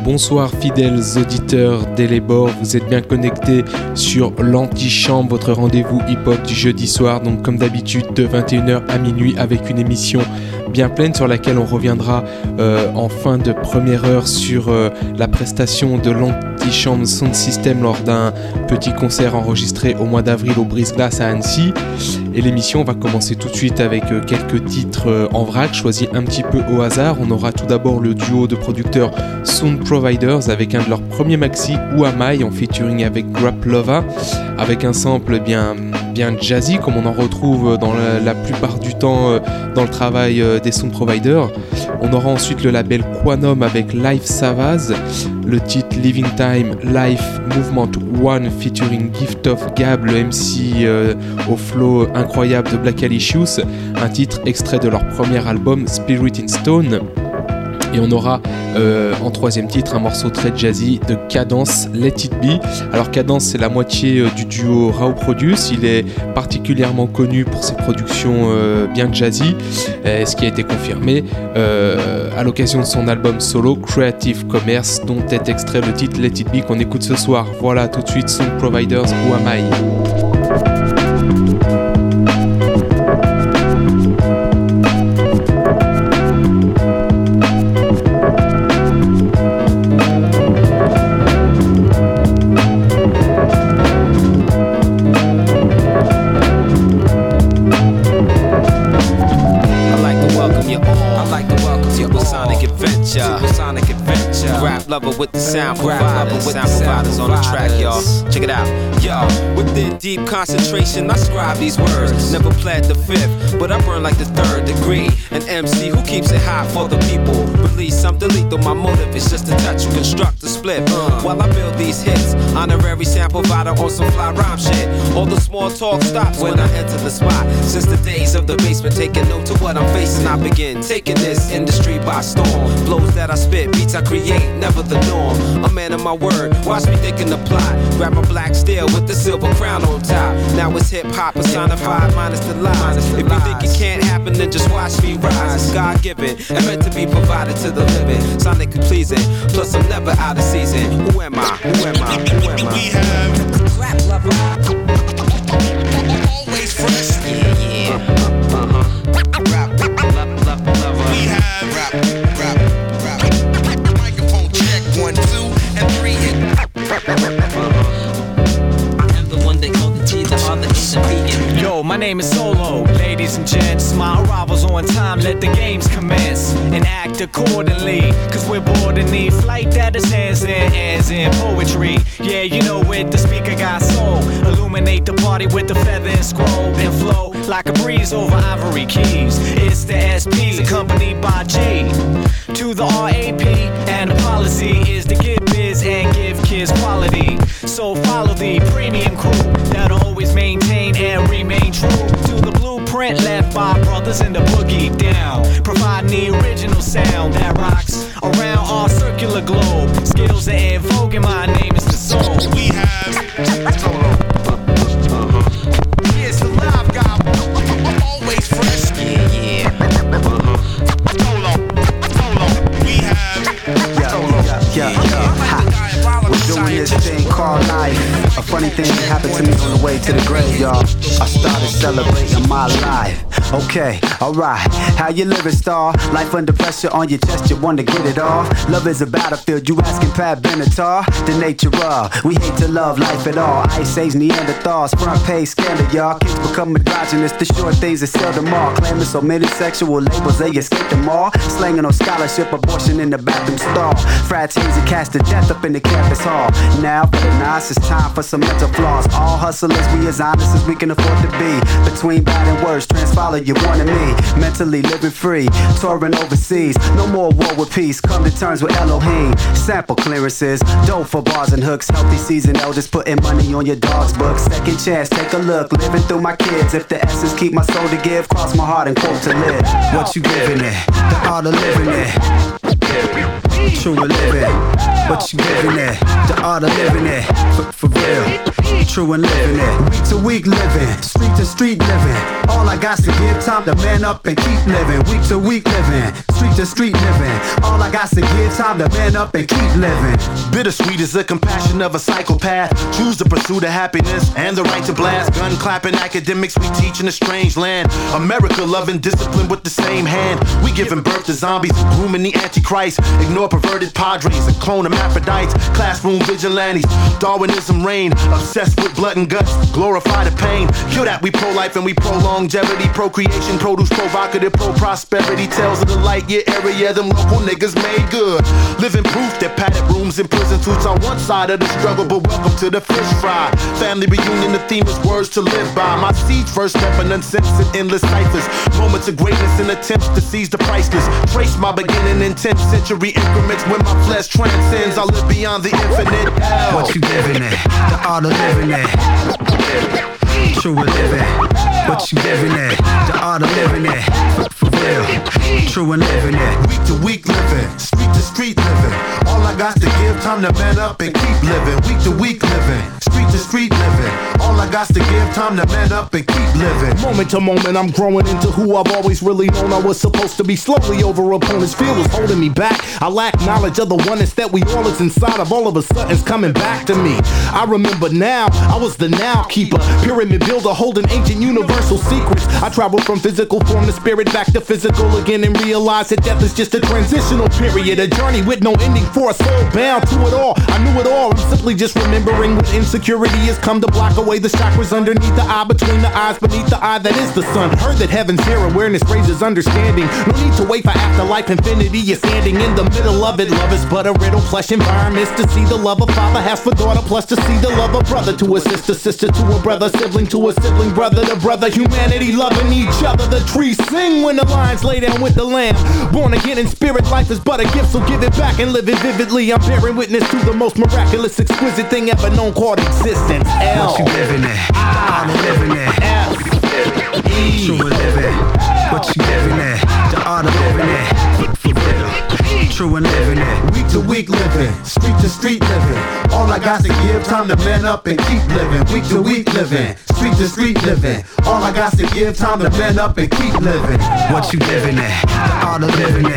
Bonsoir fidèles auditeurs d'Elebor, vous êtes bien connectés sur l'Antichambre, votre rendez-vous hip-hop du jeudi soir, donc comme d'habitude de 21h à minuit avec une émission bien pleine sur laquelle on reviendra en fin de première heure sur la prestation de l'Antichambre Sound System lors d'un petit concert enregistré au mois d'avril au Brise-Glace à Annecy. Et l'émission va commencer tout de suite avec quelques titres en vrac choisis un petit peu au hasard. On aura tout d'abord le duo de producteurs Sound Providers avec un de leurs premiers maxi, Who Am I, en featuring avec Graplova, avec un sample bien jazzy comme on en retrouve dans la plupart du temps dans le travail des Sound Providers. On aura ensuite le label Quanum avec Life Savaz, le titre Living Time Life Movement One featuring Gift of Gab, le MC au flow incroyable de Black Alicious, un titre extrait de leur premier album Spirit in Stone. Et on aura en troisième titre un morceau très jazzy de Cadence, Let It Be. Alors Cadence, c'est la moitié du duo Raw Produce. Il est particulièrement connu pour ses productions bien jazzy, ce qui a été confirmé à l'occasion de son album solo Creative Commerce, dont est extrait le titre Let It Be qu'on écoute ce soir. Voilà, tout de suite Sound Providers, Who Am I? Lover with the sound providers on the track, y'all. Check it out, yo. With the deep concentration, I scribe these words. Never pled the fifth, but I burn like the third degree. An MC who keeps it hot for the people. Release some delete, though my motive is just to touch you, construct a split. While I build these hits, honorary sound provider on some fly rhyme shit. All the small talk stops when I enter the spot. Since the days of the basement, taking note to what I'm facing, I begin taking this industry by storm. Blows that I spit, beats I create, never the norm. A man of my word, watch me thinking the plot. Grab my black steel with the silver crown on top. Now it's hip hop personified minus the lies. If you think it can't happen, then just watch me rise. It's God given and meant to be provided to the living. Sonically pleasing, plus I'm never out of season. Who am I? Who am I? Who am I? We have rap lover, always fresh. Yeah. Rap lover. We have rap. Microphone check 1, 2, and 3. I am the one they call the T, the other is the vegan. Yo, my name is Solo, ladies and gents. My arrival's on time, let the games commence and act accordingly. Cause we're bored and need flight that is hands in poetry. Yeah, you know it, the speaker got soul. Illuminate the party with the feather and scroll and flow like a breeze over ivory keys. It's the SPs accompanied by G to the RAP, and the policy is to give biz and give kids quality. So follow the premium crew that'll always maintain and remain true to the blueprint left by brothers in the boogie down, providing the original sound that rocks around our circular globe. Skills are in vogue and my name is the soul. We have here's the live guy, always fresh. Yeah. We have we're doing this thing called life. A funny thing happened to me on the way to the grave, y'all. I started celebrating my life. Okay, alright. How you living, star? Life under pressure on your chest, you wanna get it off. Love is a battlefield, you asking Pat Benatar. The nature of, we hate to love life at all. Ice Age Neanderthals, front page scandal, y'all. Kids become androgynous, the short things that sell them all. Claiming so many sexual labels, they escape them all. Slanging on scholarship, abortion in the bathroom stall. Frats hazy cast to death up in the campus hall. Now for the nice, it's time for some mental flaws. All hustlers, we as honest as we can afford to be. Between bad and worse, transfollow you wanted me. Mentally living free, touring overseas. No more war with peace, come to terms with Elohim. Sample clearances, dough for bars and hooks. Healthy season elders putting money on your dog's books. Second chance, take a look, living through my kids. If the essence keep my soul to give, cross my heart and quote to live. What you giving it? The art of living it. True and living. What you giving it? The art of living it. For real. True and living it. Week to week living. Street to street living. All I got's to give time to man up and keep living. Week to week living. street to street living. All I got's to give, time to man up and keep living. Bittersweet is the compassion of a psychopath. Choose the pursuit of happiness and the right to blast. Gun clapping academics we teach in a strange land. America loving discipline with the same hand. We giving birth to zombies, grooming the antichrist. Ignore perverted padres and clone hermaphrodites. Classroom vigilantes, Darwinism reign. Obsessed with blood and guts, glorify the pain. Kill that, we pro-life and we pro-longevity. Procreation, produce, provocative, pro-prosperity. Tales of the light year area, them local niggas made good. Living proof that padded rooms in prison suits on one side of the struggle, but welcome to the fish fry. Family reunion, the theme is words to live by. My seeds first step in uncensored endless ciphers. Moments of greatness and attempts to seize the priceless. Trace my beginning in 10th century increments. When my flesh transcends, I live beyond the infinite. What you living at? The art of living at. True and living. What you living at? The art of living at. For real. True and living at. Week to week living, street to street living. All I got to give, time to man up and keep living. Week to week living, street to street living. All I got to give, time to man up and keep living. Moment to moment, I'm growing into who I've always really known I was supposed to be. Slowly over opponents, fear was holding me back. I lack knowledge of the oneness that we all is inside of. All of a sudden, it's coming back to me. I remember now, I was the now keeper. Pyramid builder holding ancient universal secrets. I traveled from physical form to spirit back to physical again and realized that death is just a transitional period. A journey with no ending for a soul bound to it all. I knew it all, I'm simply just remembering what insecurity has come to block away the chakras underneath the eye, between the eyes, beneath the eye that is the sun. Heard that heaven's here, awareness raises understanding. No need to wait for afterlife, infinity is standing in the middle of it. Love is but a riddle, plush environments to see the love a father has for daughter, plus to see the love a brother to a sister, sister to a brother, sibling to a sibling, brother to brother, humanity loving each other. The trees sing when the lions lay down with the lamb. Born again in spirit, life is but a gift, so give it back and live it vividly. I'm bearing witness to the most miraculous, exquisite thing ever known called existence. L. What you living at? The art of living at. F. E. True and living. What you living at? The art of living at. For real. True and living at. Week to week living, street to street living. All I got to give, time to man up and keep living. Week to week living, street to street living. All I got to give, time to man up and keep living. What you living at? The art of living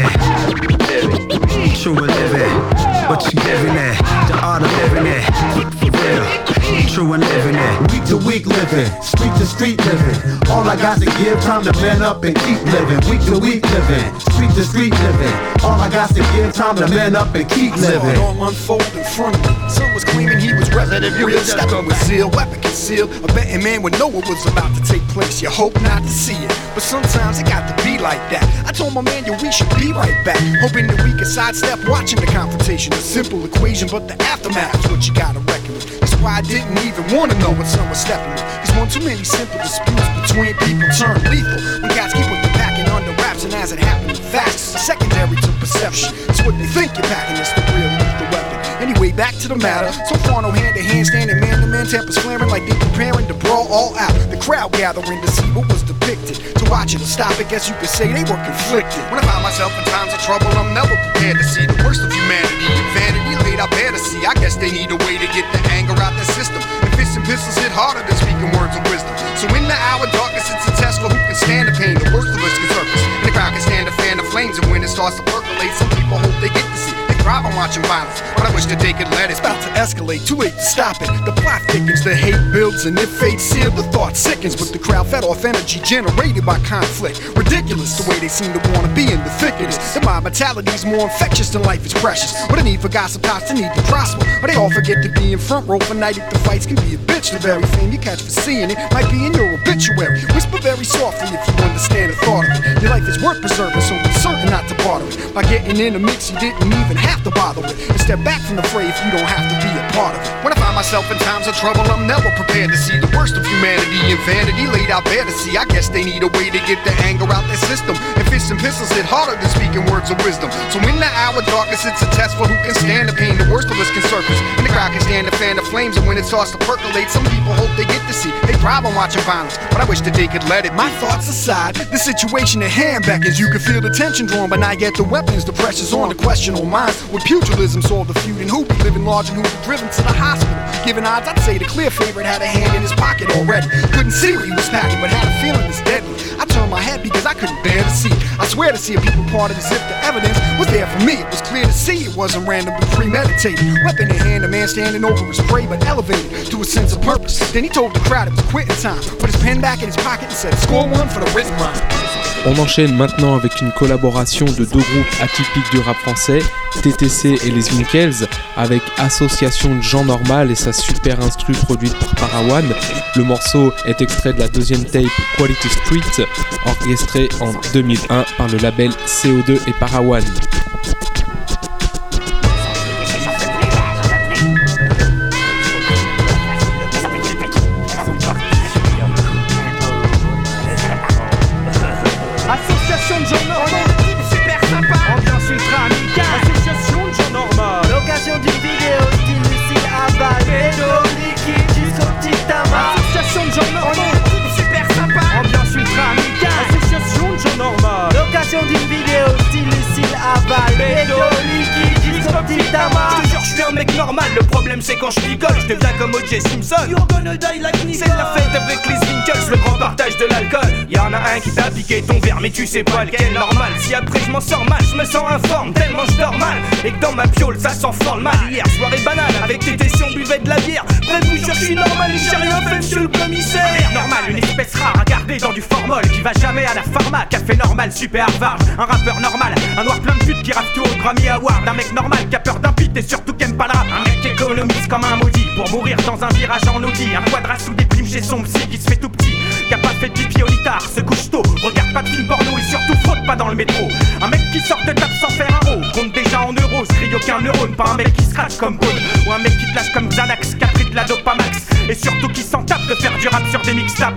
at. True and living. What you living at? The art of living at. For real. True and living at. Week to week living, street to street living. All I got to give, time to man up and keep living. Week to week living, street to street living. All I got to give, time to man up and keep living. It all unfold in front of me. Some was claiming he was Resident Evil, stepping with zeal, weapon concealed. A betting man would know what was about to take place. You hope not to see it, but sometimes it got to be like that. I told my man, yo, we should be right back, hoping that we could sidestep watching the confrontation. A simple equation, but the aftermath is what you gotta reckon with. That's why I didn't even wanna know what some was stepping with. Cause one too many simple disputes between people turn lethal when guys keep what they're packing under wraps, and as it happened fast, secondary to perception. It's what they think you're packing, it's the real lethal weapon. Anyway, back to the matter. So far, no hand-to-hand standing, man-to-man tempers flaring like they preparing to brawl all out. The crowd gathering to see what was depicted. To watch it or stop it, guess you could say they were conflicted. When I find myself in times of trouble, I'm never prepared to see the worst of humanity. And vanity laid out bare to see. I guess they need a way to get the anger out their system. And fists and pistols hit harder than speaking words of wisdom. So in the hour of darkness, it's a test for who can stand the pain. The worst of us can surface, and the crowd can stand to fan the flames. And when it starts to percolate, some people hope they get to see. I'm watching violence, but I wish that they could let it. It's about to escalate, too late to stop it. The plot thickens, the hate builds, and if fate sealed, the thought sickens. But the crowd fed off energy generated by conflict. Ridiculous the way they seem to want to be in the thick of this. The mob mentality is more infectious than life is precious. What a need for gossip tops to need to prosper, but they all forget to be in front row for night if the fights can be a bitch. The very fame you catch for seeing it might be in your obituary. Whisper very softly if you understand the thought of it. Your life is worth preserving, so be certain not to barter it. By getting in a mix you didn't even have to bother with, and step back from the fray if you don't have to be a part of it. When I find myself in times of trouble, I'm never prepared to see the worst of humanity and vanity laid out bare to see. I guess they need a way to get the anger out their system, and fists and pistols hit harder than speaking words of wisdom. So in the hour of darkness, it's a test for who can stand the pain. The worst of us can surface, and the crowd can stand to fan the flames. And when it starts to percolate, some people hope they get to see. They thrive on watching violence, but I wish that they could let it. My thoughts aside, the situation at hand beckons. You can feel the tension drawn, but now get the weapons, the pressure's on, the question on minds. With pugilism, solve the feud, and who be living large and who be driven to the hospital. Given odds, I'd say the clear favorite had a hand in his pocket already. Couldn't see what he was packing, but had a feeling it's deadly. I turned my head because I couldn't bear to see. I swear to see if people parted as if the evidence was there for me. It was clear to see it wasn't random but premeditated. Weapon in hand, a man standing over his prey, but elevated to a sense of purpose. Then he told the crowd it was quitting time. Put his pen back in his pocket and said, score one for the written rhyme. On enchaîne maintenant avec une collaboration de deux groupes atypiques du rap français, TTC et les Winkles, avec Association de gens normal et sa super instru produite par Parawan. Le morceau est extrait de la deuxième tape Quality Street, orchestrée en 2001 par le label CO2 et Parawan. Association de gens normaux, super sympa, ambiance ultra amicale. Association de gens normaux, l'occasion d'une vidéo style Lucille Aval, pédo liquide jusqu'au petit tamas. Association de gens normaux, super sympa, ambiance ultra amicale. Association de gens normaux, l'occasion d'une vidéo style Lucille Aval, pédo liquide jusqu'au petit tamas. Je te jure, je suis un mec normal, le problème c'est quand je picole, je deviens comme O.J. Simpson. You're gonna die like Nicole. C'est la fête avec les Winkles, le grand partage de l'alcool. Y'en a un qui t'a piqué ton verre, mais tu sais pas lequel. Normal, si après je m'en sors mal, je me sens informe, tellement je dors mal. Et que dans ma piole, ça sent fort le mal. Hier, soirée banale, avec TTC on buvait de la bière. Bref, vous jure, je suis normal et j'ai rien fait, monsieur le commissaire. Normal, une espèce rare à garder dans du formol, qui va jamais à la pharma. Café normal, super Harvard. Un rappeur normal, un noir plein de putes qui rappe tout au Grammy Award. Un mec normal qui a peur d'un pit et surtout qui aime pas le rap. Un mec qui économise comme un maudit pour mourir dans un virage en Audi. Un quadra sous des primes chez son psy qui se fait tout petit, qui a pas fait de pipi au litard, se couche tôt, regarde pas de film porno et surtout fraude pas dans le métro. Un mec qui sort de table sans faire un rond, compte déjà en euros, se crie aucun neurone. Pas un mec qui se crache comme Bone, ou un mec qui te lâche comme Xanax, qui a pris de la dopamax, et surtout qui s'en tape de faire du rap sur des mixtapes.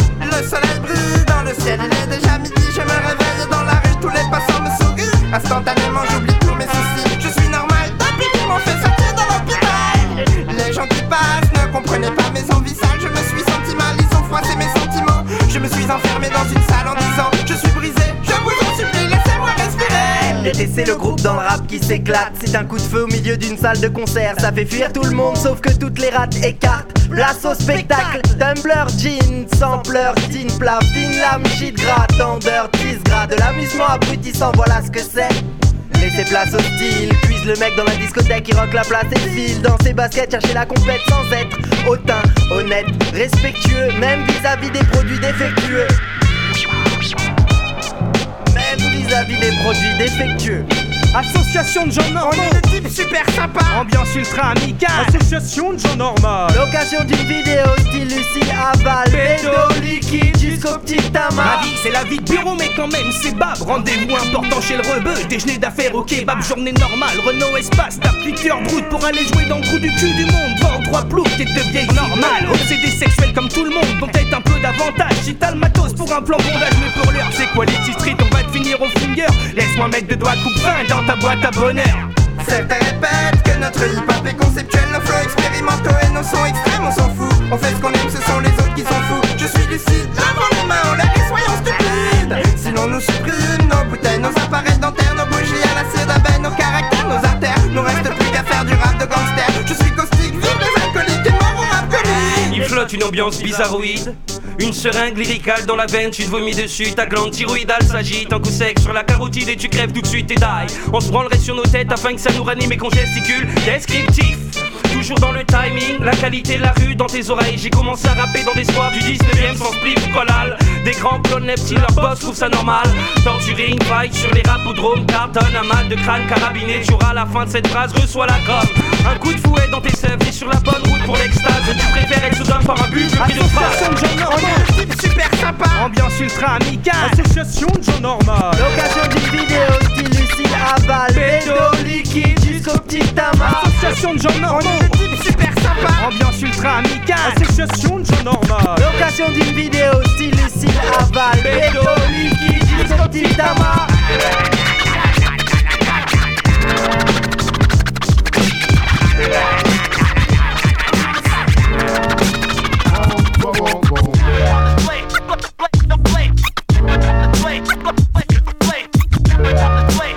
Le soleil brille dans le ciel, il est déjà midi, je me réveille dans la rue, tous les passants me sourient. Instantanément j'oublie tous mes soucis, je suis normal depuis qu'ils m'ont fait sortir de l'hôpital. Les gens qui passent ne comprenaient pas mes envies sales, je me suis senti mal, ils ont froissé mes sentiments. Je me suis enfermé dans une salle en disant, je suis brisé, je vous en supplie, laissez-moi respirer. TTC, le groupe dans le rap qui s'éclate. C'est un coup de feu au milieu d'une salle de concert. Ça fait fuir tout le monde sauf que toutes les rates écartent. Place au spectacle, Tumblr, jean, sampler, teen, plaf, teen, lame, shit, gras, tendeur, tease, gras. De l'amusement abrutissant, voilà ce que c'est. Laissez place au style, puise le mec dans la discothèque qui rock la place et file dans ses baskets, chercher la complète sans être hautain, honnête, respectueux, même vis-à-vis des produits défectueux. Même vis-à-vis des produits défectueux. Association de gens normaux, on est des types super sympas, ambiance ultra amicale. Association de gens normaux, l'occasion d'une vidéo style Lucille Aval, pédo liquide jusqu'au petit tamas. Ma vie c'est la vie de bureau mais quand même c'est bab. Rendez-vous important chez le rebeu, déjeuner d'affaires au kebab. Journée normale, Renault Espace, tape 8 heures de route pour aller jouer dans le trou du cul du monde. Vends 3 plots, t'es de vieille normale, obsédé sexuel comme tout le monde, dont peut-être un peu d'avantage. Si t'as le matos pour un plan bondage, mais pour l'heure c'est Quality Street, on va te finir au finger. Laisse-moi mettre 2 doigts coupe-fin dans ta boîte à bonheur. Certains répètent que notre hip-hop est conceptuel, nos flows expérimentaux et nos sons extrêmes, on s'en fout. On fait ce qu'on aime, ce sont les autres qui s'en foutent. Je suis lucide, lavons les mains en l'air et soyons stupides. Sinon nous supprime nos bouteilles, nos appareils dentaires, nos bougies à la cire d'abeille, nos caractères, nos artères. Nous reste plus qu'à faire du rap de gangster. Je suis caustique, vive les alcooliques et mort au rap comique. Il flotte une ambiance bizarroïde, une seringue lyricale dans la veine, tu te vomis dessus, ta glande thyroïdale s'agite, un coup sec sur la carotide et tu crèves tout de suite et die. On se branlerait sur nos têtes afin que ça nous ranime et qu'on gesticule, descriptif. Toujours dans le timing, la qualité de la rue dans tes oreilles. J'ai commencé à rapper dans des soirs du 19ème sans spliff collal. Des grands clones neptiles, leur boss trouve ça normal. Torturing, fight sur les rapodromes, cartonne, un mal de crâne carabiné. Tu auras à la fin de cette phrase, reçois la gomme. Un coup de fouet dans tes sèvres, t'es sur la bonne route pour l'extase. Tu préfères être sous un par un but que de phrase. Association de gens normaux, type super sympa, ambiance ultra amicale. Association de gens normaux, l'occasion d'une vidéo style Lucille Aval, pédo liquide jusqu'au petit tamas. Association de gens normaux, type super sympa, ambiance ultra amicale. Association de gens normaux, l'occasion d'une vidéo style Lucille Aval, pédo liquide jusqu'au petit tamas. Play.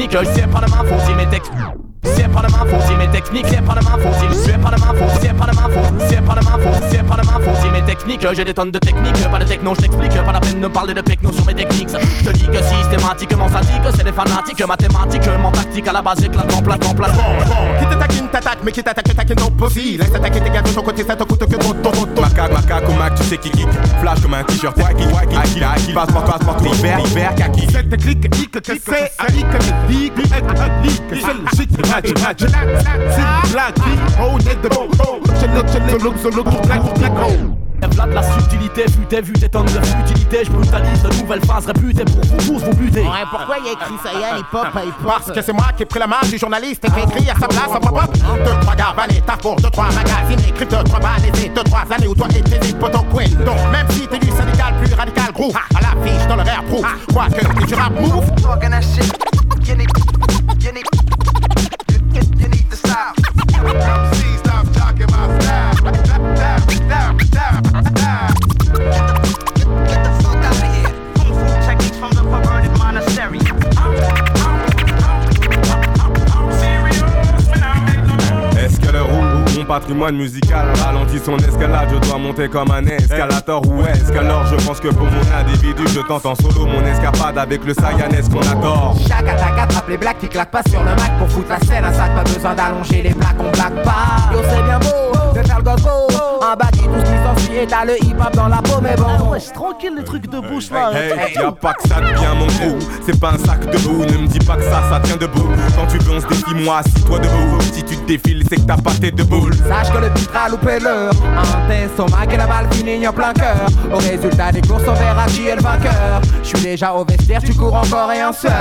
techniques. C'est pas de ma faute si mes textes. C'est pas de ma faute si mes techniques. C'est pas de ma faute si c'est pas de ma faute. C'est pas de ma faute. C'est pas de ma faute. C'est pas de ma faute si mes techniques. J'ai des tonnes de techniques, pas de techno, je t'explique. Pas la peine de parler de techno sur mes techniques. Je te dis que systématiquement ça dit que c'est des fanatiques mathématiquement tactique à la base éclatant platon. Qui te taquine t'attaque, mais qui t'attaque taquine ton possible. Laisse attaquer tes gars de ton côté, ça te coûte que ton. Macaque ou Mac, tu sais qui kick. Flash comme un t-shirt, Aki, passe partout, vert, kaki. Cette clique, que c'est, Ali, que c'est le shit, c'est black, oh, net de bon, Vlad la subtilité, vu des tonnes de futilité. Je brutalise de nouvelles phases réputées pour vous tous vous buter. Ouais, pourquoi il a écrit ça, y a hip-hop, parce que c'est moi qui ai pris la main du journaliste et qui a écrit à sa place en pop-up. 2-3 garbanés, t'as pour 2-3 magazines écrits 2-3 balaisés, 2-3 années où toi et tes potos queen. Donc même si t'es du syndical plus radical, gros, à l'affiche dans le rare proof, quoi que t'es du rap move. Talking that shit, you need to stop. MC, stop talking about style. Get the fuck out of here. Kung fu techniques from the perverted monastery. Est-ce que le roux, mon patrimoine musical ralentit son escalade? Je dois monter comme un escalator ou est-ce qu'alors je pense que pour mon individu je tente en solo mon escapade avec le Sayanès qu'on adore. Chaque attaque attrape les blagues qui claquent pas sur le Mac pour foutre la scène à sac, pas besoin d'allonger les plaques, on blague pas. Yo c'est bien beau de faire le gogo, en bas tout ce qui s'ensuit et t'as le hip-hop dans la peau mais bon. Ah ouais, c'est tranquille les trucs de bouche là. Hey, y'a pas que ça devient mon trou, c'est pas un sac de boue, ne me dis pas que ça tient debout. Quand tu veux on se défie, moi assis-toi debout. Si tu te défiles c'est que t'as pas tête de boule. Sache que le titre a loupé l'heure, un test au Mac et la balle finit en plein cœur. Au résultat des courses on verra qui est le vainqueur. J'suis déjà au vestiaire, tu cours encore et un seul.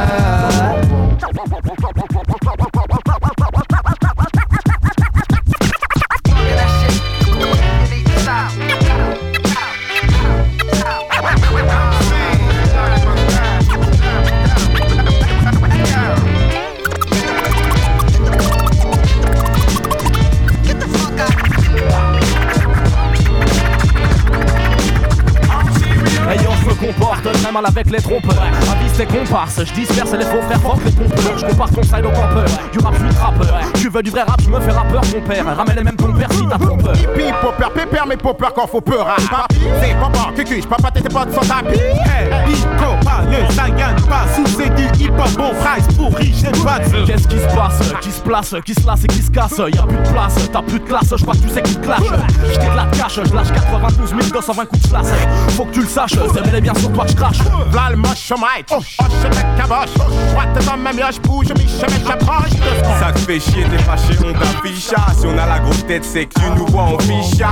Comporte très mal avec les trompeurs. Avise tes comparses, je disperse les faux frères forts les pompeurs. Je compare ton side au campeur, du rap je suis trappeur. Tu veux du vrai rap, je me fais rappeur mon père. Ramène les mêmes ton père si t'as trompeur. Hippie, popper, pépère, mais popper quand faut peur. Papi, c'est papa, cucu, j'papa tes potes sans tapis. Hey, Ico, pas le Sagan, pas sous c'est du hip-hop, bon phrase pour riche et bad. Qu'est-ce qui se passe, qui se place, qui se lasse et qui se casse? Y'a plus de place, t'as plus de classe, j'crois que tu sais qui te clash. J't'éclate cash, j'lâche 92 220 coups de slash. Faut que tu le saches, c'est bel et bien sur toi que j'crache. V'là le moche mic, je te caboche. Droite dans ma mioche, bouge, j'approche. Ça te fait chier, t'es fâché, on t'affiche. Si on a la grosse tête, c'est que tu nous vois en ficha.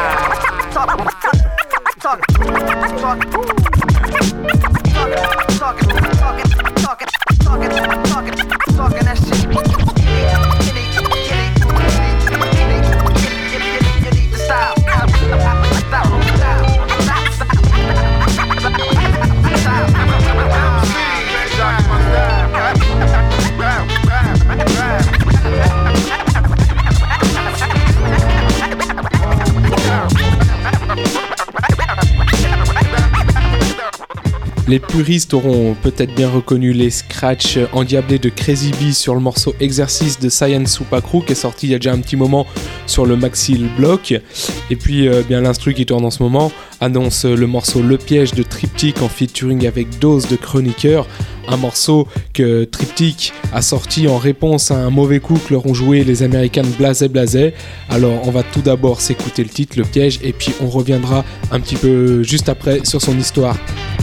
Les puristes auront peut-être bien reconnu les scratchs endiablés de Crazy B sur le morceau Exercice de Science Super Crew qui est sorti il y a déjà un petit moment sur le Maxil Block. Et puis bien l'instru qui tourne en ce moment annonce le morceau Le Piège de Triptych en featuring avec Dose de Chroniqueur. Un morceau que Triptych a sorti en réponse à un mauvais coup que leur ont joué les Américains Blasé. Alors on va tout d'abord s'écouter le titre Le Piège et puis on reviendra un petit peu juste après sur son histoire.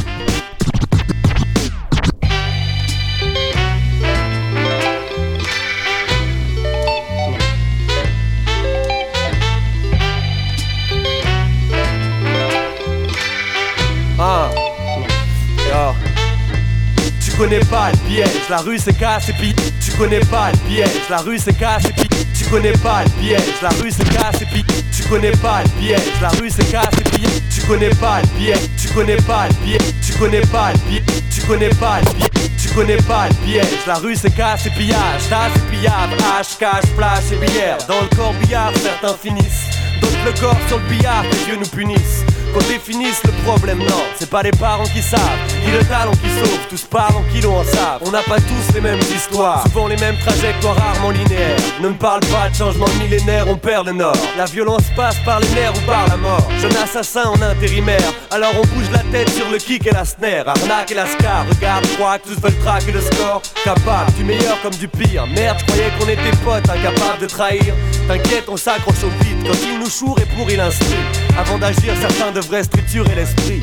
Tu connais pas le piège, la rue c'est casse et puis tu connais pas le piège, la rue c'est casse et puis tu connais pas le piège, la rue c'est casse et puis tu connais pas le piège, la rue c'est casse et puis tu connais pas le piège, tu connais pas le piège, tu connais pas le piège, tu connais pas le piège, tu connais pas le piège, la rue c'est casse et pillage, tasse et pillable, hache, cache, place et bière, dans le corbillard certains finissent, d'autres le corps sur le billard, que Dieu nous punisse. Qu'on définisse le problème, non, c'est pas les parents qui savent. ni le talent qui sauve. Tous parlent en kilos en savent. On n'a pas tous les mêmes histoires, souvent les mêmes trajectoires rarement linéaires. Ne me parle pas de changement de millénaire, on perd le nord. La violence passe par les nerfs ou par la mort. Jeune assassin en intérimaire, alors on bouge la tête sur le kick et la snare. Arnaque et la scar, regarde, crois que tous veulent traquer le score. Capable du meilleur comme du pire. Merde, je croyais qu'on était potes, incapables de trahir. T'inquiète, on s'accroche au beat. Quand il nous choure et pourrit l'instru. Avant d'agir, certains devraient structurer l'esprit.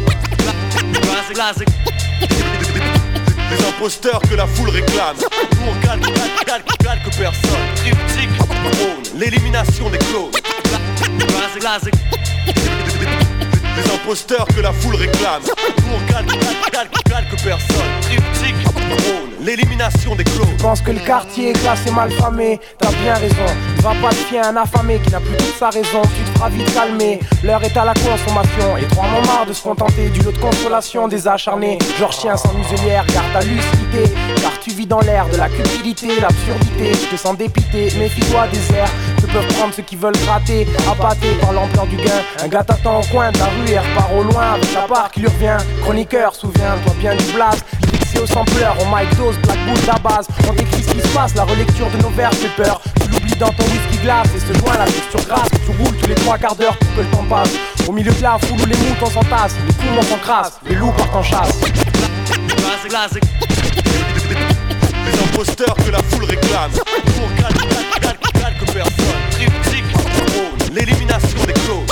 Les imposteurs que la foule réclame. Nous on calque personne. Triptyque, drone, l'élimination des clones. Les imposteurs que la foule réclame. Nous on calque personne. Triptyque, drone, l'élimination des clones. Je pense que le quartier est classé mal famé. T'as bien raison, tu vas pas te fier à un affamé qui n'a plus toute sa raison. Tu te feras vite calmer, l'heure est à la consommation. Et trois en marre de se contenter du lot de consolation des acharnés. Genre chien sans muselière, garde ta lucidité. Car tu vis dans l'air de la cupidité, l'absurdité. Je te sens dépité, méfie-toi des airs que peuvent prendre ceux qui veulent gratter. Appâté par l'ampleur du gain, un gars t'attend au coin de la rue et repart au loin avec la part qui lui revient. Chroniqueur, souviens-toi bien du blast. Au sampleur, au mic dose, black bull, la base. On décrit ce qui se passe, la relecture de nos vers fait peur. Tu l'oublies dans ton whisky glace et se joint la texture grasse. Tu roules tous les 3 quarts d'heure pour que le temps passe. Au milieu de la foule où les moutons s'entassent, les poumons s'encrassent, les loups partent en chasse. Les imposteurs que la foule réclame. Nous on calque personne. Triptyque, drone, l'élimination des clones.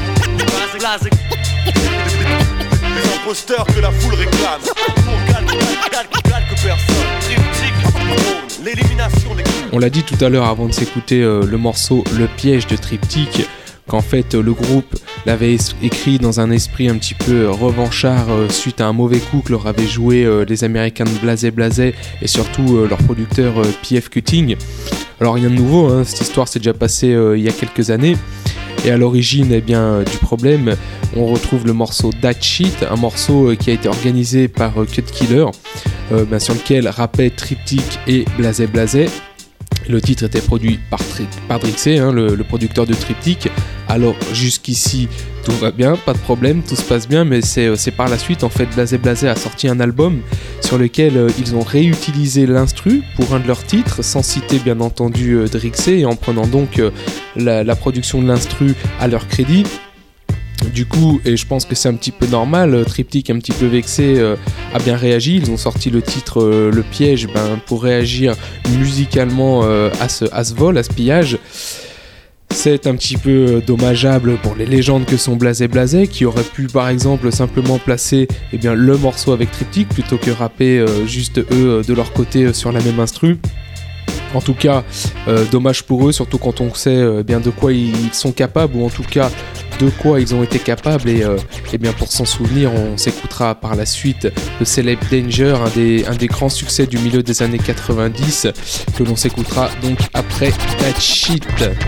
Les imposteurs que la foule réclame. Nous on calque personne. Triptyque, drone, l'élimination des clones. On l'a dit tout à l'heure avant de s'écouter le morceau Le Piège de Triptyque, qu'en fait le groupe l'avait écrit dans un esprit un petit peu revanchard suite à un mauvais coup que leur avaient joué les Américains de Blasé Blasé et surtout leur producteur PF Cutting. Alors rien de nouveau, hein, cette histoire s'est déjà passée il y a quelques années. Et à l'origine du problème, on retrouve le morceau That Shit, un morceau qui a été organisé par Cut Killer, sur lequel rappaient Triptyque et Blasé Blasé. Le titre était produit par Drixé, hein, le producteur de Triptyque. Alors jusqu'ici tout va bien, pas de problème, tout se passe bien, mais c'est par la suite en fait Blasé Blasé a sorti un album sur lequel ils ont réutilisé l'instru pour un de leurs titres, sans citer bien entendu Drixé, et en prenant donc la production de l'instru à leur crédit. Du coup, et je pense que c'est un petit peu normal, Triptyque un petit peu vexé a bien réagi. Ils ont sorti le titre Le Piège pour réagir musicalement à ce vol, à ce pillage. C'est un petit peu dommageable pour les légendes que sont Blasé Blasé, qui auraient pu par exemple simplement placer le morceau avec Triptyque plutôt que rapper juste eux de leur côté sur la même instru. En tout cas, dommage pour eux, surtout quand on sait de quoi ils sont capables, ou en tout cas de quoi ils ont été capables. Et bien pour s'en souvenir, on s'écoutera par la suite le célèbre Danger, un des grands succès du milieu des années 90, que l'on s'écoutera donc après That Shit.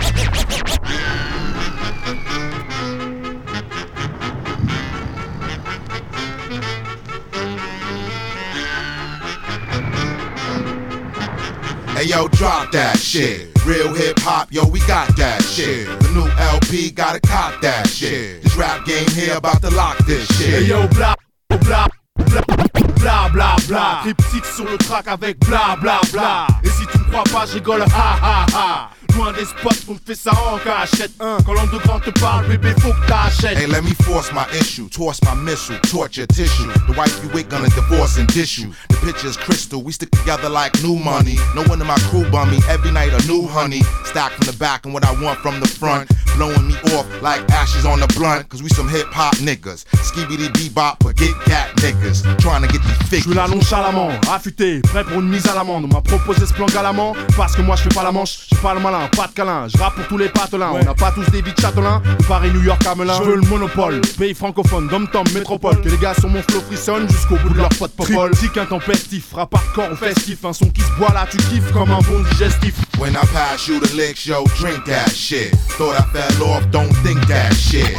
Hey yo, drop that shit. Real hip hop, yo, we got that shit. The new LP gotta cop that shit. This rap game here about to lock this shit. Hey yo, bla bla bla bla bla bla. Triptyque sur le track avec bla bla bla. Et si tu me crois pas, je rigole, ha ha ha. Loin des spots, on fait ça en cachette. Quand l'homme de grand te parle, bébé, faut que t'achètes. Hey, let me force my issue, toss my missile, torture tissue. The wife you with gonna divorce and dish you. The picture's crystal, we stick together like new money. No one in my crew bum me, every night a new honey. Stack from the back and what I want from the front. Blowing me off like ashes on a blunt. Cause we some hip hop niggas. Skibidi bebop, but get cat niggas. Trying to get these figures. Je suis là nonchalamment, affûté, prêt pour une mise à l'amende. On m'a proposé ce plan galamment, parce que moi je fais pas la manche, je suis pas le malin. Pas de câlin, je rappe pour tous les patelins. On n'a pas tous des vies de châtelain, de Paris, New York, Hamelin. Je veux le monopole, pays francophone, dom-tom, métropole. Que les gars sur mon flow frissonnent jusqu'au bout de leur pote popole. Triptyque intempestif, rap hardcore ou festif. Un son qui se boit là, tu kiffes comme un bon digestif. When I pass you the licks, yo, drink that shit. Thought I fell off, don't think that shit.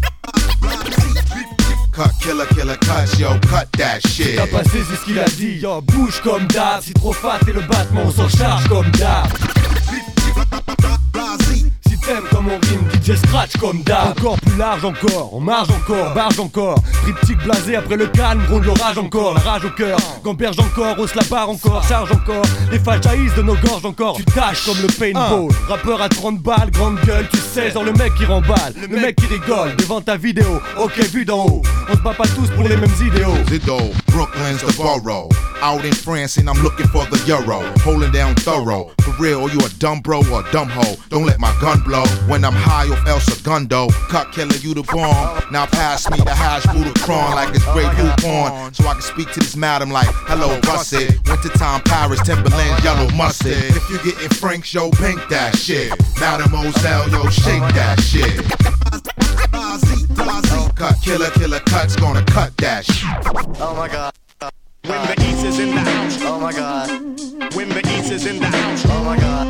Cut, killer, cut, yo, cut that shit. T'as pas saisi ce qu'il a dit, yo, bouge comme d'hab. Si trop fat et le battement, on s'en charge comme d'hab. Si J'aime comme on rime, DJ Scratch comme d'hab. Encore plus large encore, on marche encore, barge encore. Triptyque blasé après le calme, gronde l'orage encore. La rage au cœur, gamberge encore, hausse la barre encore, charge encore. Les phages jaillissent de nos gorges encore. Tu tâches comme le paintball. Rappeur à 30 balles, grande gueule, tu sais, genre le mec qui remballe, le mec qui rigole devant ta vidéo. Ok, vu d'en haut, on se bat pas tous pour les mêmes idéaux. Zido, Brooklyn's the borough. Out in France and I'm looking for the euro. Holding down thorough. For real, you a dumb bro or a dumb hoe. Don't let my gun blow. When I'm high off El Segundo. Cut killer, you the bomb. Now pass me the hash Budokan like it's great porn. So I can speak to this madam like, hello, busted. Wintertime Paris, Timberland, yellow mustard. If you getting Frank, yo, pink that shit. Mademoiselle, yo, shake that shit. Cut killer, killer cuts, gonna cut that shit. Oh my god. When the East is in the house. Oh my god. When the East is in the house. Oh my god.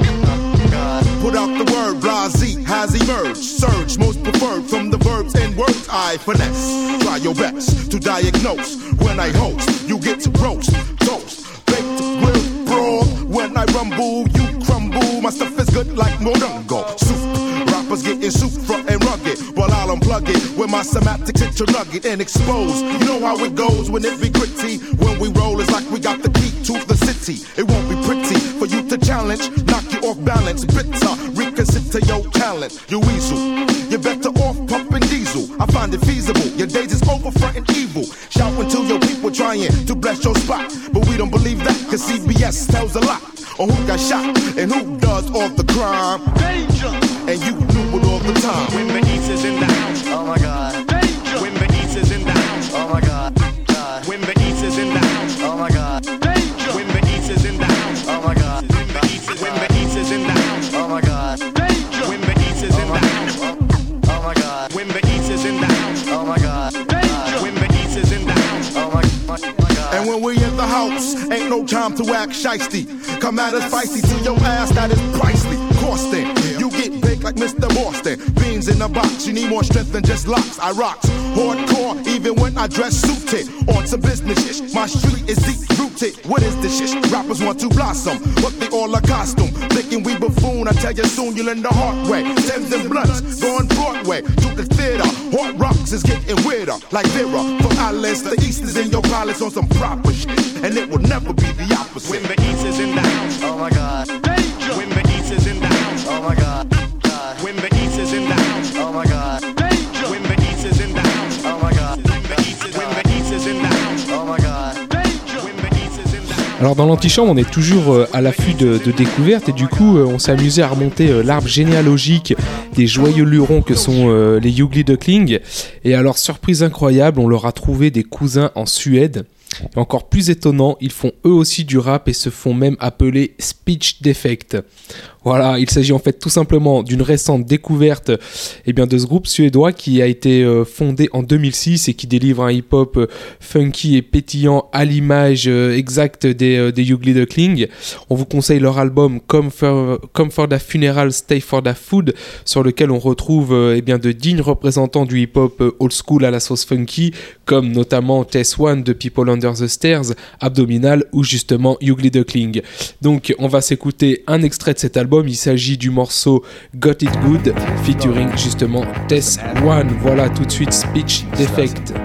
Put out the word, Blasi has emerged. Surge, most preferred from the verbs and words I finesse. Try your best to diagnose. When I host, you get to roast, toast, baked, grilled, broad. When I rumble, you crumble. My stuff is good like Morongo. Soup, rappers getting soup front and rugged. While I'll unplug it when my semantics hit your nugget and expose. You know how it goes when it be gritty. When we roll, it's like we got the key to the city. It won't be pretty for you to challenge. Knock you off balance, bitter. Reconsider your talent, you weasel. You're better off pumping diesel. I find it feasible. Your days is over frontin' evil. Shouting to your people trying to bless your spot. But we don't believe that, cause CBS tells a lot on who got shot and who does all the crime. Danger! And you knew it all the time. When the East is in the house. Oh my god. Danger! When the East is in the house. Oh my god. When the East is in the house. Oh my god. Danger! When the East is in the house. Oh my god. When the East is in the house. Oh my god. Danger! When the East is in the house. Oh my god. When the East is in the house. Oh my god. Danger! When the East is in the house. Oh my god. And when we in the house, ain't no time to act shiesty. Come at us feisty to your ass, that is pricey. Costing, you get baked like Mr. Boston. Beans in a box, you need more strength than just locks. I rocks hardcore, even when I dress suited. On some business shit, my street is deep rooted. What is this shit? Rappers want to blossom, but they all a costume. Thinking we buffoon, I tell you soon you'll learn the hard way. Stems and blunts, going Broadway to the theater. Hard rocks is getting weirder, like Vera. From Alice, the East is in your palace on some proper shit, and it will never be the opposite. When the East is in the house. Oh my god. Danger! When the East is in the house. Oh my god. When the East is in the house. Oh my god. Danger! When the East is in the house. Oh my god. When the East is in the house. Oh my god. Danger! When the East is in the house. Alors dans l'antichambre, on est toujours à l'affût de découvertes et du coup on s'est amusé à remonter l'arbre généalogique des joyeux lurons que sont les Ugly Duckling. Et alors surprise incroyable, on leur a trouvé des cousins en Suède. Et encore plus étonnant, ils font eux aussi du rap et se font même appeler Speech Defect. Voilà, il s'agit en fait tout simplement d'une récente découverte de ce groupe suédois qui a été fondé en 2006 et qui délivre un hip-hop funky et pétillant à l'image exacte des Ugly Duckling. On vous conseille leur album Come for the Funeral, Stay for the Food, sur lequel on retrouve de dignes représentants du hip-hop old school à la sauce funky, comme notamment Test One de People Under the Stairs, Abdominal ou justement Ugly Duckling. Donc on va s'écouter un extrait de cet album. Il s'agit du morceau Got It Good featuring justement Test One. Voilà tout de suite Speech Defect.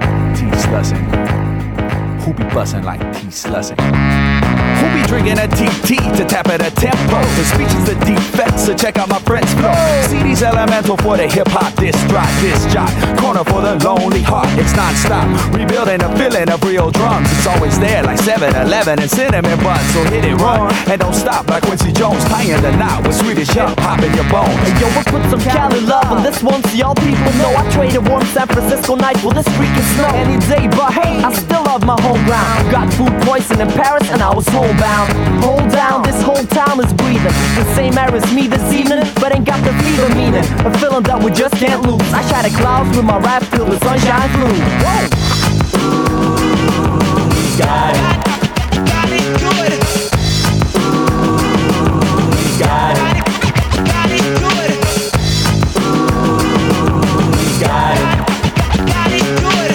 Who be bustin' like T-Slussing? Who be drinking a TT to tap at a tempo? The speech is the defect, so check out my friend's flow. CD's elemental for the hip-hop disc jock. Corner for the lonely heart, it's non-stop. Rebuilding a feeling of real drums. It's always there like 7-Eleven and cinnamon buns. So hit it, run, and don't stop like Quincy Jones. Tying the knot with Swedish hip hop in your bones. Hey yo, let's put some Cali love on this one so y'all people know I traded warm San Francisco nights for this freaking snow any day, but hey, I still love my home ground. Got food poison in Paris and I was homebound. Hold down, this whole town is breathing the same air as me this evening, but ain't got the fever meaning. A feeling that we just can't lose. I shatter clouds with my rap till the sunshine through. Got it. Got it good. Got it. Got it good. Got it. Got it good.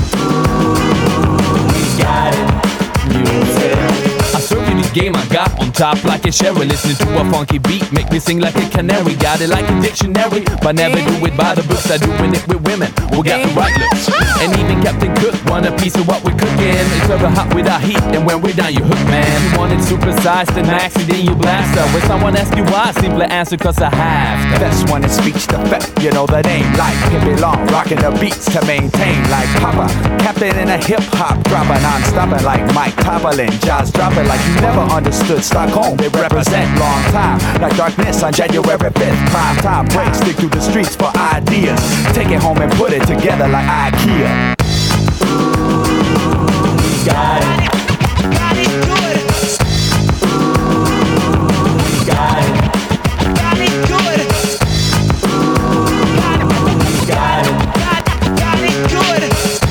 Got it. Music. I serve you the game I got on top like a Sherry. Listening to a funky beat, make me sing like a canary. Got it like a dictionary, but never do it by the books. I doing it with women who got the right looks. And even Captain Cook want a piece of what we're cooking. It's ever hot with our heat, and when we're done, you hook, man. You want it supersized and max, and then you blast her. When someone asks you why, simply answer, cause I have. Best one is speech to fact, you know the name. Like Pippi Long, rocking the beats to maintain. Like Papa, captain in a hip-hop dropper, non-stopping like Mike Toppelin. Jazz dropping like you never understood Stockholm. They represent long time, like darkness on January 5th. Prime time break, stick to the streets for ideas. Take it home and put it together like IKEA. We got it. Got it good. We got it. Got it good. Got it. Got it good.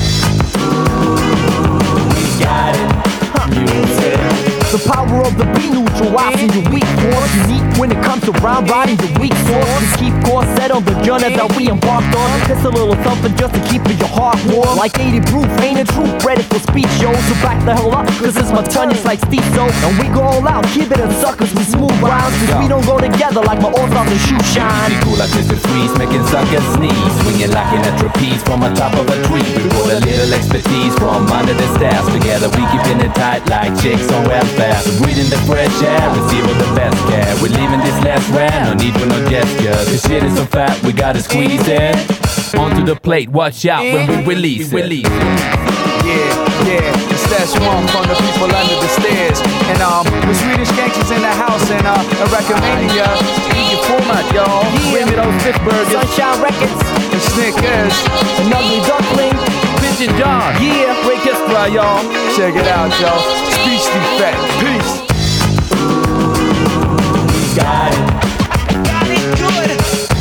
We got it. Music. The power of the beat neutralizing your weak force. Unique when it comes to round riding your weak source. To keep course set on the journey that we embarked on. Just a little something just to keep your heart warm. Like 80 proof, ain't it true? Ready for speech shows. So back the hell up, cause it's my turn, it's like Steve So. And we go all out, keep it in suckers with smooth rounds. Cause we don't go together like my old stars and shoe shine. Be cool like Mr. Freeze, making suckers sneeze. Swinging like in a trapeze from on top of a tree. We brought a little expertise from under the stairs. Together we keeping it tight like chicks on welfare. Breathing the fresh air, receiving the best care. We're leaving this last round, no need for no gesture. This shit is so fat, we gotta squeeze it. Onto the plate, watch out when we release it. Yeah, it's Stash One from the people under the stairs. And the Swedish gangsters in the house. And I recommend you eat your format, y'all. Bring me those fish burgers, Sunshine Records, and Snickers, an ugly duckling, Pigeon John, yeah, break this fly, y'all. Check it out, y'all. Speech defect, peace. We got it. Got it good.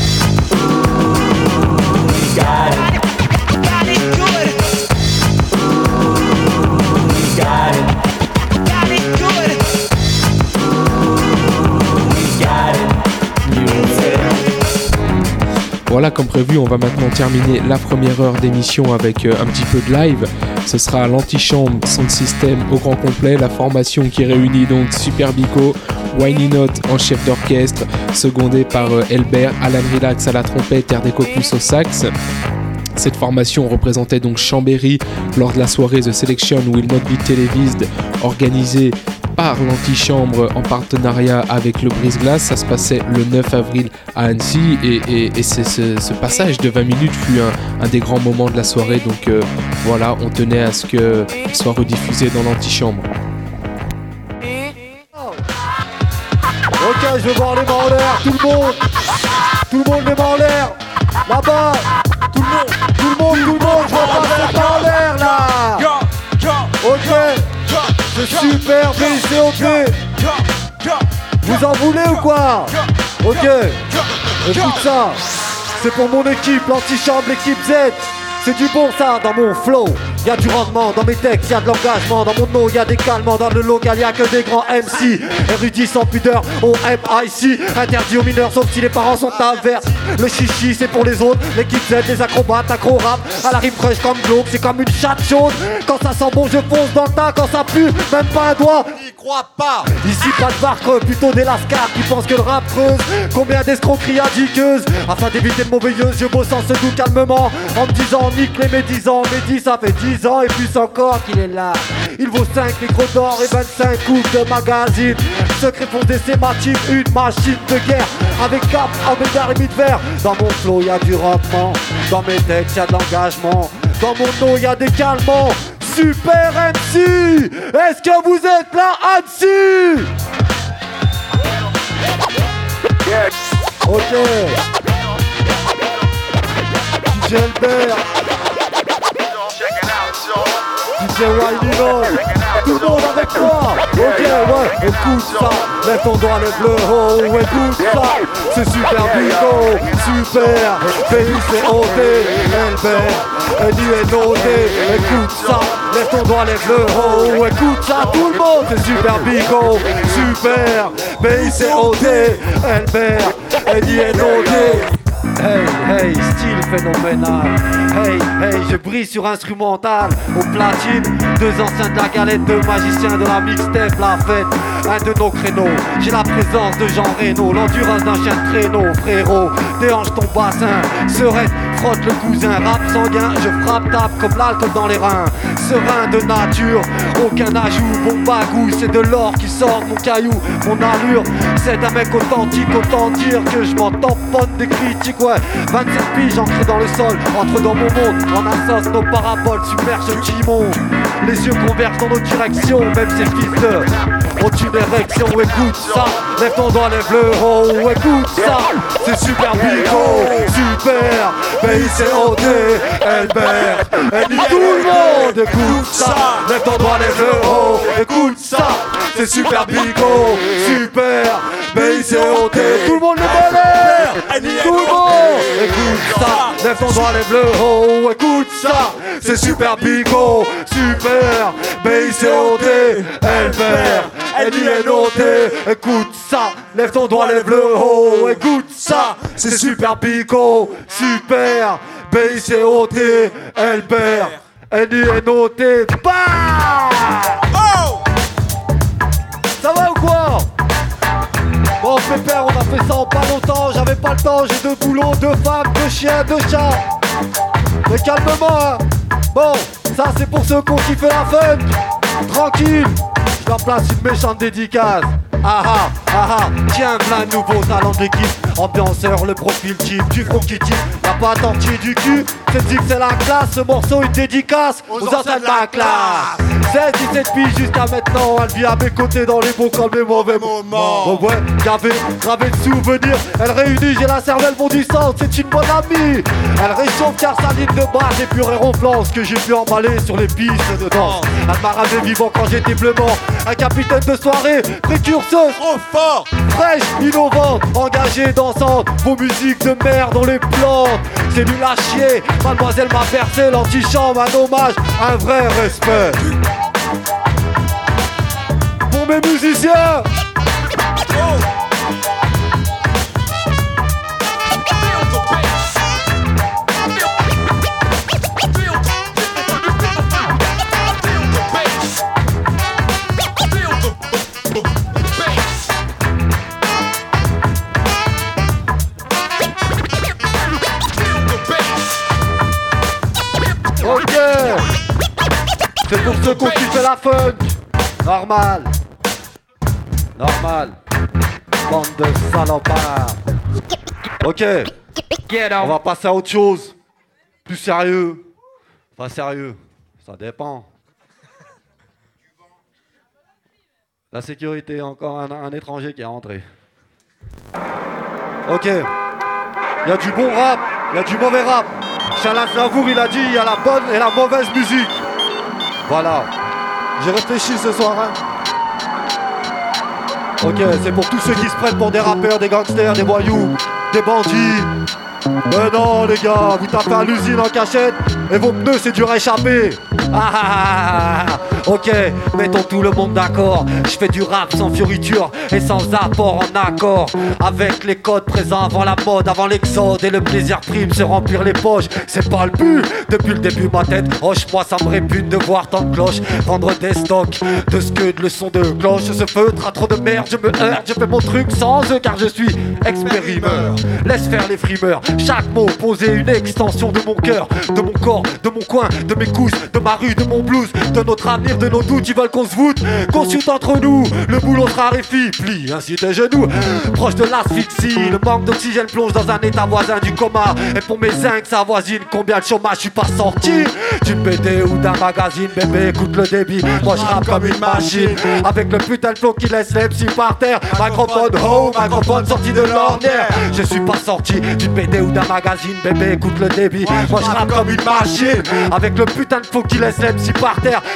We got it. Got it good. We got it. Got it good. We got it. Music. Voilà, comme prévu, on va maintenant terminer la première heure d'émission avec un petit peu de live. Ce sera l'antichambre Sound System au grand complet, la formation qui réunit donc Super Bico, Whiny Note en chef d'orchestre, secondé par Elbert, Alan Relax à la trompette, RD Copus au sax. Cette formation représentait donc Chambéry lors de la soirée The Selection Will Not Be Televised, organisée par l'antichambre en partenariat avec le Brise-Glace. Ça se passait le 9 avril à Annecy et ce passage de 20 minutes fut un des grands moments de la soirée. Donc voilà, on tenait à ce qu'il soit rediffusé dans l'antichambre. Ok, je veux voir les mains en l'air, tout le monde, les mains en l'air, là-bas, tout le monde, je vois pas les mains en l'air là. Ok, c'est super, BCOP. Vous en voulez ou quoi? Ok, écoute ça, c'est pour mon équipe, l'antichambre, l'équipe Z. C'est du bon ça dans mon flow. Y'a du rendement dans mes textes, y'a de l'engagement. Dans mon nom, y'a des calmants. Dans le local, y'a que des grands MC. Érudits sans pudeur, on MIC. Interdit aux mineurs, sauf si les parents sont averses. Le chichi, c'est pour les autres. L'équipe Z, les acrobates, accro-rap. À la rime fraîche comme glauque, c'est comme une chatte chaude. Quand ça sent bon, je fonce dans le tas. Quand ça pue, même pas un doigt. N'y crois pas. Ici, pas de barque, plutôt des lascars qui pensent que le rap creuse. Combien d'escroqueries indiqueuses. Afin d'éviter de mauvaises, je bosse en se doux calmement. En me disant, nique les médisants. Médis, ça fait 10 ans et plus encore qu'il est là. Il vaut 5 micros d'or et 25 coupes de magazine. Secret fondé sématique, une machine de guerre. Avec cap, embédard et mythe vert. Dans mon flow y'a du rendement. Dans mes textes y'a de l'engagement. Dans mon nom y'a des calmants. Super MC. Est-ce que vous êtes là, Annecy? Ok. DJ Elbert, DJ Whiny Note, tout le monde avec moi. Ok, ouais, écoute ça, lève ton doigt, lève le haut, écoute ça. C'est Super Bico, super, PICOT, Elbert, NUNOT, écoute ça, lève ton doigt, lève le haut, écoute ça, tout le monde. C'est Super Bico, super, PICOT, Elbert, NUNOT. Hey, hey, style phénoménal. Hey, hey, je brille sur instrumental. Au platine, deux anciens de la galette, deux magiciens de la mixtape, la fête. Un de nos créneaux, j'ai la présence de Jean Reno, l'endurance d'un chien de traîneau, frérot. Déhanche ton bassin, sereine, frotte le cousin, rap sanguin, je frappe, tape comme l'alcool dans les reins. Serein de nature, aucun ajout, bon bagou, c'est de l'or qui sort de mon caillou, mon allure. C'est d'un mec authentique, autant dire que je m'en tamponne des critiques, ouais. 27 piges ancrés dans le sol, entre dans mon monde, en assoce nos paraboles, submerge le timon. Les yeux convergent dans nos directions, même ces fils de ont une érection, écoute ça, lève ton doigt, lève le haut, écoute ça, c'est super bigo, super, BICOT, Elbert, et dit tout le monde, écoute ça, lève ton doigt, lève le haut, écoute ça, c'est super bigo, super, BICOT, tout le monde le bonheur, tout le monde, écoute ça, lève ton doigt, lève le haut, écoute ça, c'est super bigo, super, BICOT, Elbert, N-I-N-O-T, écoute ça, lève ton doigt, lève le haut, écoute ça, c'est super pico, super, B-I-C-O-T, Elbert, N-I-N-O-T, oh! Ça va ou quoi? Bon pépère, on a fait ça en pas longtemps, j'avais pas le temps, j'ai 2 boulots, 2 femmes, 2 chiens, 2 chats. Mais calmement hein. Bon, ça c'est pour ceux qui ont kiffé la funk. Tranquille, je leur place une méchante dédicace. Ah ah, ah ah, tiens, plein de nouveaux talents d'équipe. Ambianceur, le profil type, du front qui type. Y'a pas d'entier du cul, c'est dit que c'est la classe. Ce morceau une dédicace aux anciens de la classe. 16-17 piges jusqu'à maintenant, elle vit à mes côtés dans les bons comme les mauvais moments. Oh ouais, gravé de souvenirs. Elle réunit, j'ai la cervelle bondissante, c'est une bonne amie. Elle réchauffe car sa ligne de base est pure et ronflante. Ce que j'ai pu emballer sur les pistes de danse. Elle m'a ramené vivant quand j'étais bleuement. Un capitaine de soirée, précurseuse, trop fort, fraîche, innovante, engagée, dansante. Vos musiques de merde on les plante. C'est nul à chier, mademoiselle m'a percé. L'antichambre, un hommage, un vrai respect. Pour mes musiciens. Ok, c'est pour ceux qui ont kiffé la funk. Normal. Normal. Bande de salopards. Ok, on va passer à autre chose. Plus sérieux. Pas sérieux, ça dépend. La sécurité, encore un étranger qui est rentré. Ok, il y a du bon rap, il y a du mauvais rap. Charles Aznavour, il a dit il y a la bonne et la mauvaise musique. Voilà. J'ai réfléchi ce soir, hein. Ok, c'est pour tous ceux qui se prennent pour des rappeurs, des gangsters, des voyous, des bandits. Mais non les gars, vous tapez à l'usine en cachette et vos pneus c'est dur à échapper. Ah ah ah ah. Ok, mettons tout le monde d'accord. Je fais du rap sans fioriture et sans apport en accord avec les codes présents avant la mode, avant l'exode. Et le plaisir prime se remplir les poches. C'est pas le but, depuis le début ma tête hoche-moi, ça me répugne de voir tant de cloches. Prendre des stocks de scud, le son de cloche. Ce feutre a trop de merde, je me heurte. Je fais mon truc sans eux car je suis expérimeur. Laisse faire les frimeurs, chaque mot posé une extension de mon cœur, de mon corps, de mon coin, de mes couches, de ma rue, de mon blues, de notre avenir, de nos doutes. Ils veulent qu'on se voûte, qu'on shoot entre nous. Le boulot se raréfie, plie ainsi tes genoux. Proche de l'asphyxie, le manque d'oxygène plonge dans un état voisin du coma. Et pour mes zincs, ça voisine combien de chômage, je suis pas sorti d'une BD ou d'un magazine. Bébé, écoute le débit, moi je rappe comme une machine. Avec le putain de flow qui laisse les MC par terre. Microphone haut, microphone sorti de l'ornière. Je suis pas sorti d'une BD ou d'un magazine. Bébé, écoute le débit, moi je rappe comme une machine. Avec le putain de flow qui laisse les MC par terre. Microphone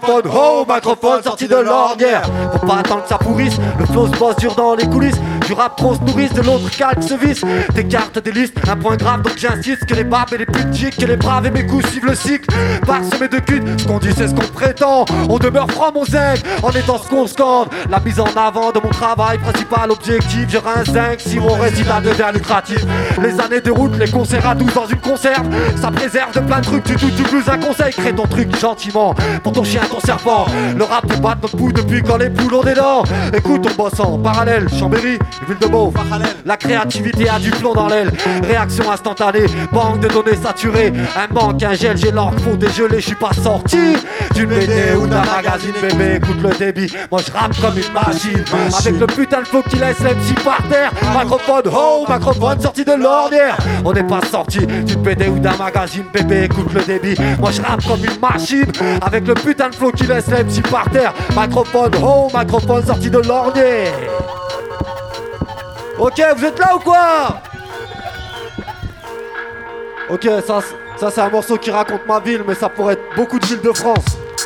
microphone, oh, microphone sorti de l'ornière. Faut pas attendre que ça pourrisse, le flow se bosse dur dans les coulisses. Du rap trop se nourrisse, de l'autre calque se visse. Des cartes, des listes, un point grave, donc j'insiste que les babes et les putes que les braves et mes coups suivent le cycle. Parsemé de culs, ce qu'on dit c'est ce qu'on prétend. On demeure franc mon zinc, en étant ce qu'on scande. La mise en avant de mon travail, principal objectif. Je un zinc si mon résultat devient lucratif. Les années de route, les concerts à 12 dans une conserve. Ça préserve de plein de trucs, tu doutes, tu plus un conseil. Crée ton truc gentiment, pour ton chien, ton serpent. Le rap pour battre notre bout depuis quand les poules ont des dents. Écoute, on bosse en parallèle, Chambéry, ville de Beau. La créativité a du plomb dans l'aile. Réaction instantanée, banque de données saturées. Un manque, un gel, j'ai l'encre, faut dégeler, je suis pas sorti d'une BD ou d'un magazine bébé. Écoute le débit, moi je rappe comme une machine. Avec le putain de flow qui laisse l'MC par terre. Microphone, oh, microphone sorti de l'ornière. On n'est pas sorti d'une BD ou d'un magazine bébé. Écoute le débit, moi je rappe comme une machine. Avec le putain de flow qui laisse l'MC par terre. Microphone, oh, microphone sorti de l'ornière. Ok, vous êtes là ou quoi? Ok, ça c'est un morceau qui raconte ma ville, mais ça pourrait être beaucoup de villes de France.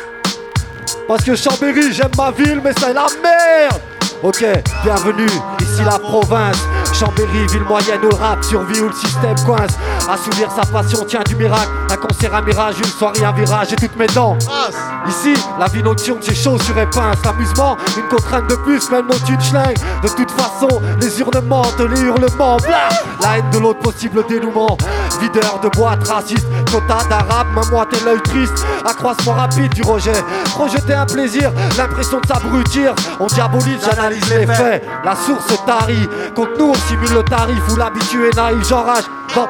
Parce que Chambéry, j'aime ma ville, mais c'est la merde. Ok, bienvenue, ici la province. Chambéry, ville moyenne où le rap survit, où le système coince. Assouvir sa passion tient du miracle. Un concert, un mirage, une soirée, un virage et toutes mes dents. Ici, la vie nocturne, c'est chaud sur épince. L'amusement, une contrainte de plus, même mon schlingue. De toute façon, les urnes mentent, les hurlements, bla. La haine de l'autre, possible dénouement. Videur de boîte raciste, quota d'arabe, main moite et l'œil triste. Accroissement rapide du rejet, projeter un plaisir, l'impression de s'abrutir. On diabolise, j'analyse les faits. La source tarie, contre nous on simule le tarif où l'habitué naïf, j'enrage.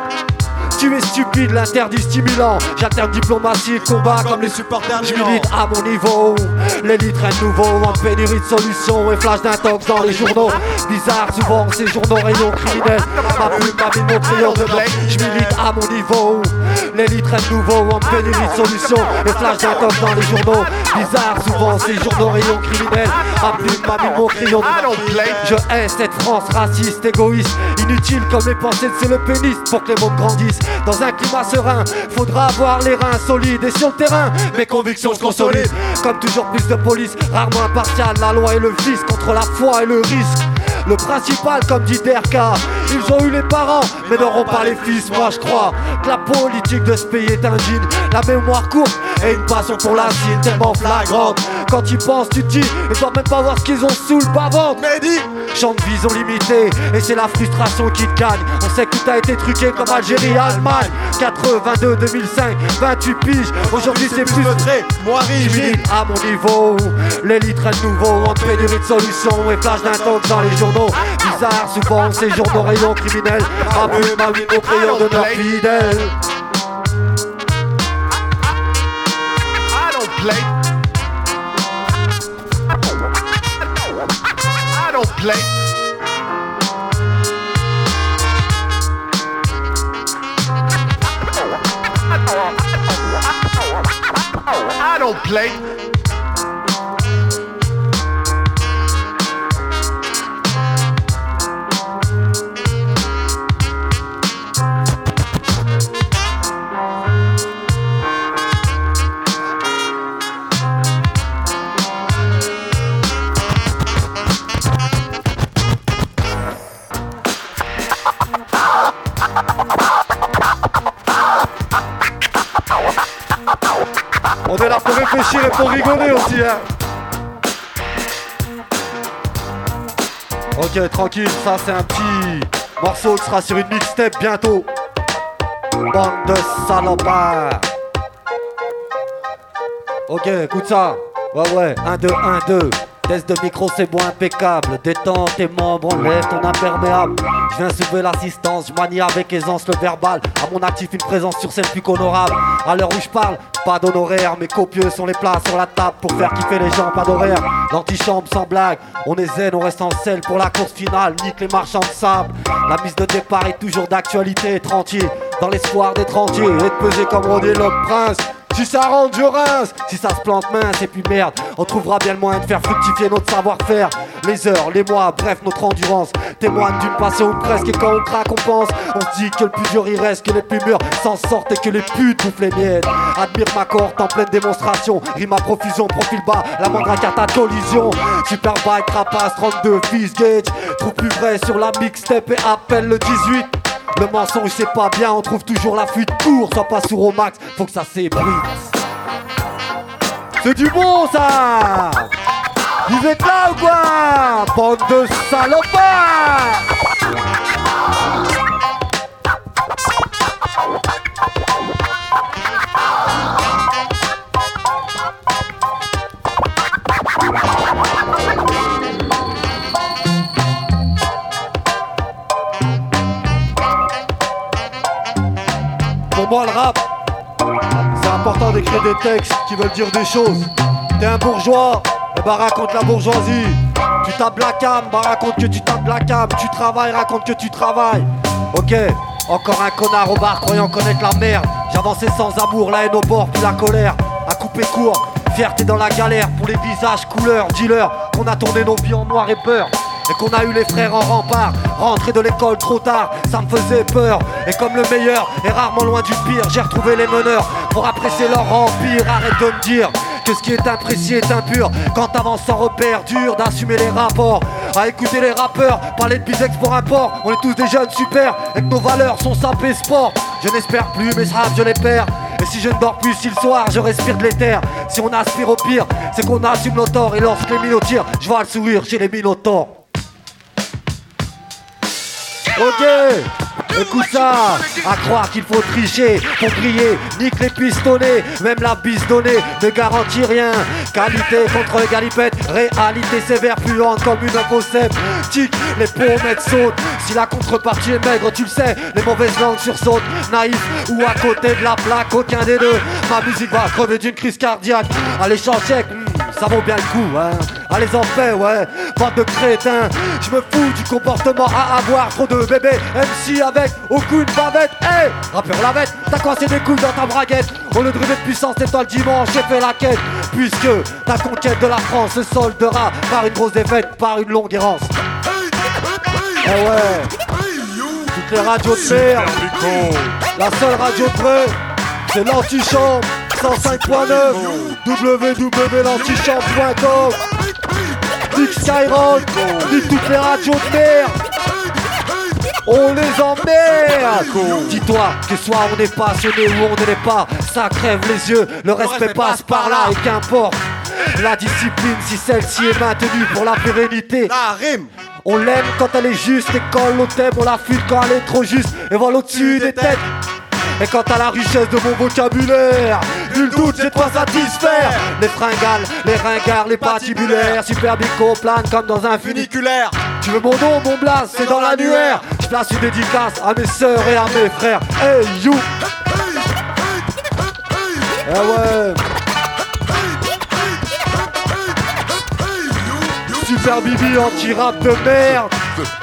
Tu es stupide, l'interdit stimulant. J'alterne diplomatie, combat comme les supporters. Je milite à mon niveau. L'élite règne nouveau, en pénurie de solutions et flash d'intox dans les journaux. Bizarre, souvent ces journaux rayons criminels. Ma plume, ma vie, mon crayon de blague. Je milite à mon niveau. L'élite règne nouveau, en pénurie de solutions et flash d'intox dans les journaux. Bizarre, souvent ces journaux rayons criminels. Ma plume, ma vie, mon crayon de blague. Je hais cette France raciste, égoïste, inutile comme les pensées de c'est le pénis pour que les mots grandissent. Dans un climat serein, faudra avoir les reins solides. Et sur le terrain, mes convictions se consolident. Comme toujours plus de police, rarement impartial. La loi et le vice contre la foi et le risque. Le principal, comme dit Derka, ils ont eu les parents, mais n'auront pas les fils. Moi je crois que la politique de ce pays est un jean. La mémoire courte et une passion pour la cime tellement flagrante. Quand tu penses, tu te dis, ils doivent même pas voir ce qu'ils ont sous le bas-ventre. Mais dis, champ de vision limité, et c'est la frustration qui te gagne. On sait que tout a été truqué comme Algérie, Allemagne. 82, 2005, 28 piges. Aujourd'hui c'est plus vrai, moi riche. Je milite à mon niveau. L'élite règne nouveau, en pénurie de solutions et flash d'intox dans les journaux. Bizarre, souvent ces journaux rayons criminels. Ma plume, ma vie, mon crayon de leur fidèle. I don't play. I don't play. I don't play. On est là pour réfléchir et pour rigoler aussi, hein. Ok, tranquille, ça c'est un petit morceau qui sera sur une mixtape bientôt. Bande de salopards. Ok, écoute ça. Ouais, 1, 2, 1, 2. Test de micro, c'est bon, impeccable. Détends tes membres, enlève ton imperméable. Je viens soulever l'assistance, je manie avec aisance le verbal. À mon actif, une présence sur scène plus qu'honorable. À l'heure où je parle, pas d'honoraires, mais copieux sont les plats sur la table pour faire kiffer les gens, pas d'horaire. L'antichambre sans blague, on est zen, on reste en selle pour la course finale. Nique les marchands de sable. La mise de départ est toujours d'actualité, tranquille. Dans l'espoir d'être entier et de peser comme Rodé le prince. Si ça rentre, je rince. Si ça se plante mince et puis merde, on trouvera bien le moyen de faire fructifier notre savoir-faire. Les heures, les mois, bref notre endurance témoignent d'une passion ou presque. Et quand on craque on pense, on se dit que le plus dur il reste, que les plus mûrs s'en sortent et que les putes bouffent les miettes. Admire ma cohorte en pleine démonstration, rime à profusion, profil bas, la moindre carte à collision. Super bike, rapace, 32 fils gauge. Trouve plus vrai sur la mixtape et appelle le 18. Le mensonge c'est pas bien, on trouve toujours la fuite court. Sois pas sourd au max, faut que ça s'ébruite. C'est du bon ça. Vous êtes là ou quoi? Bande de salopards. Pour moi le rap, c'est important d'écrire des textes qui veulent dire des choses. T'es un bourgeois, et bah raconte la bourgeoisie. Tu tapes la cam, bah raconte que tu tapes la cam. Tu travailles, raconte que tu travailles. Ok, encore un connard au bar croyant connaître la merde. J'avançais sans amour, la haine au bord puis la colère à couper court, fierté dans la galère. Pour les visages couleurs, dealers, qu'on a tourné nos vies en noir et peur. Et qu'on a eu les frères en rempart, rentré de l'école trop tard, ça me faisait peur. Et comme le meilleur est rarement loin du pire, j'ai retrouvé les meneurs pour apprécier leur empire. Arrête de me dire que ce qui est imprécis est impur. Quand t'avances sans repère, dur d'assumer les rapports. À écouter les rappeurs, parler de bisex pour un port. On est tous des jeunes super, et que nos valeurs sont sapées sport. Je n'espère plus, mais ce rap je les perds. Et si je ne dors plus, si le soir je respire de l'éther. Si on aspire au pire, c'est qu'on assume nos torts. Et lorsque les minots tirent, je vois le sourire chez les minotaures. Ok, écoute ça, à croire qu'il faut tricher pour briller, nique les pistonnés, même la bise donnée ne garantit rien. Qualité contre galipette, réalité sévère, puante comme une imposèbre. Tic, les pommettes sautent, si la contrepartie est maigre, tu le sais, les mauvaises langues sursautent. Naïf ou à côté de la plaque, aucun des deux. Ma musique va crever d'une crise cardiaque. Allez, chèque, ça vaut bien le coup, hein. Allez en fait, ouais, bande de crétins. Je me fous du comportement à avoir. Trop de bébés, MC avec aucune bavette. Hey, rappeur lavette, t'as coincé des couilles dans ta braguette. Au lieu de rêver de puissance, c'est toi le dimanche, j'ai fait la quête. Puisque ta conquête de la France se soldera par une grosse défaite, par une longue errance. Eh ouais, toutes les radios de merde. La seule radio de vrai, c'est l'antichambre 105.9 www.l'antichambre.com. Nick Skyrock, nique toutes les radios de merde. On les emmerde. Dis-toi que soit on est passionné ou on ne l'est pas, ça crève les yeux, le respect passe par là. Et qu'importe la discipline si celle-ci est maintenue pour la pérennité. La rime. On l'aime quand elle est juste et quand l'on t'aime on la fuit quand elle est trop juste et vole au-dessus des têtes. Et quant à la richesse de mon vocabulaire, nul doute, j'ai de quoi satisfaire. Les fringales, les ringards, les patibulaires, super bico plane comme dans un funiculaire. Tu veux mon nom, mon blast, c'est dans l'annuaire. Je place une dédicace à mes sœurs et à mes frères. Hey you. Eh ouais. Super Bibi anti-rap de merde.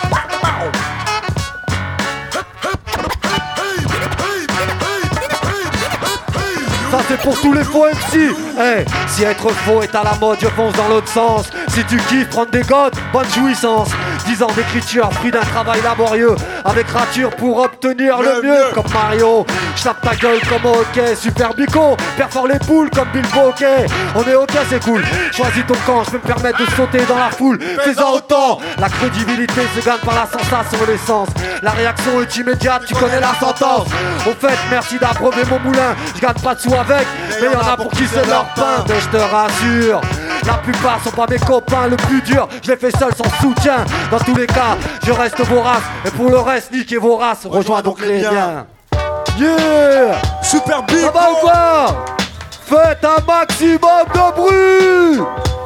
Ça c'est pour tous les faux MC. Hey, si être faux est à la mode, je fonce dans l'autre sens. Si tu kiffes prendre des godes, bonne jouissance. 10 ans d'écriture, fruit d'un travail laborieux, avec rature pour obtenir le mieux. Comme Mario, je tape ta gueule comme au hockey. Super bico, perfore les poules comme Bill Bokeh. On est ok, c'est cool. Choisis ton camp, je peux me permettre de sauter dans la foule. Fais-en autant. La crédibilité se gagne par la sensation et l'essence. La réaction est immédiate, tu connais la sentence. Au fait, merci d'approuver mon moulin. Je gagne pas de sous avec, mais y'en a pour qui c'est leur pain. Mais je te rassure, la plupart sont pas mes copains. Le plus dur, je l'ai fait seul sans soutien. Dans tous les cas, je reste vorace. Et pour le reste, niquez vos races. Rejoins donc les liens. Yeah. Super big. Ça va ou quoi? Faites un maximum de bruit.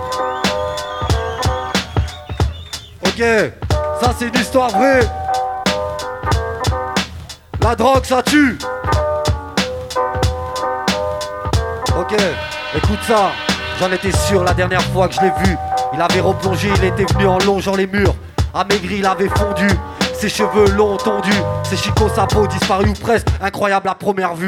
Ok, ça c'est une histoire vraie. La drogue ça tue. Ok, écoute ça. J'en étais sûr la dernière fois que je l'ai vu. Il avait replongé, il était venu en longeant les murs. Amaigri, il avait fondu. Ses cheveux longs tondus, ses chicots, sa peau disparu ou presque, incroyable à première vue.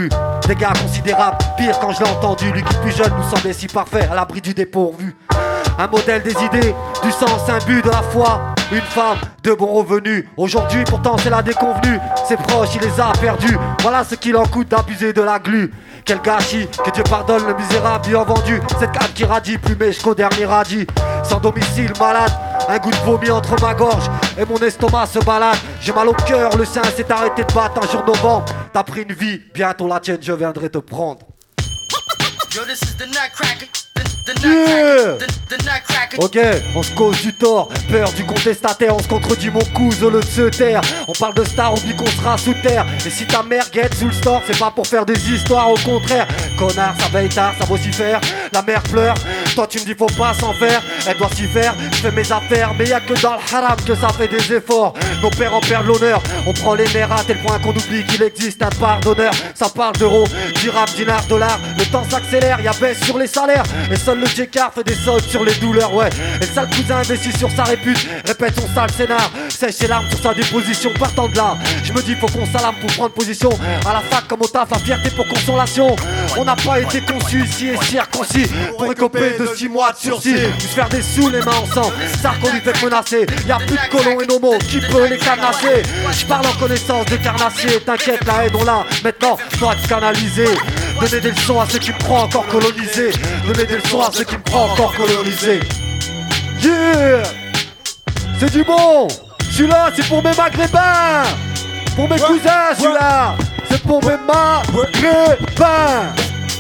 Dégâts considérables, pire quand je l'ai entendu. Lui qui plus jeune nous semblait si parfait, à l'abri du dépourvu. Un modèle des idées, du sens imbu de la foi. Une femme de bon revenu. Aujourd'hui pourtant c'est la déconvenue. Ses proches il les a perdus. Voilà ce qu'il en coûte d'abuser de la glu. Quel gâchis, que Dieu pardonne le misérable lui en vendu. Cette canne qui radie, plumée jusqu'au dernier radis. Sans domicile, malade, un goût de vomi entre ma gorge et mon estomac se balade. J'ai mal au cœur, le sein s'est arrêté de battre un jour novembre. T'as pris une vie, bientôt la tienne je viendrai te prendre. Yo, this is the Nutcracker. Yeah. The Nutcracker. Ok, on se cause du tort, peur du contestataire, on se contredit mon cousin au lieu de se taire. On parle de star, on dit qu'on sera sous terre. Et si ta mère guette sous le store, c'est pas pour faire des histoires, au contraire. Connard, ça veille tard, ça vaut s'y faire. La mère pleure, toi tu me dis faut pas s'en faire. Elle doit s'y faire, je fais mes affaires. Mais y'a que dans le haram que ça fait des efforts. Nos pères en perdent l'honneur, on prend les nerfs à tel point qu'on oublie qu'il existe un pardonneur. Ça parle d'euros, dirhams, dinars, dollars. Le temps s'accélère, y'a baisse sur les salaires. Et seul le J-Car fait des soldes sur les douleurs, ouais. Et le sale cousin investi sur sa répute répète son sale scénar. Sèche ses larmes sur sa déposition, partant de là. Je me dis faut qu'on s'alarme pour prendre position. À la fac comme au taf, la fierté pour consolation. On n'a pas été conçus ici et circoncis pour écoper de 6 mois de sursis. Nous faire des sous les mains en sang, ça qu'on lui fait menacer. Y'a plus de colons et nos mots, qui peut les canasser? Je parle en connaissance de carnassier. T'inquiète, la haine on l'a, maintenant doit te canaliser. Donner des leçons à ceux qui me croient encore colonisés. Donner des leçons à ceux qui me croient encore colonisés. Yeah, c'est du bon. Celui-là c'est pour mes maghrébins. Pour mes cousins celui-là. C'est pour mes maghrébins.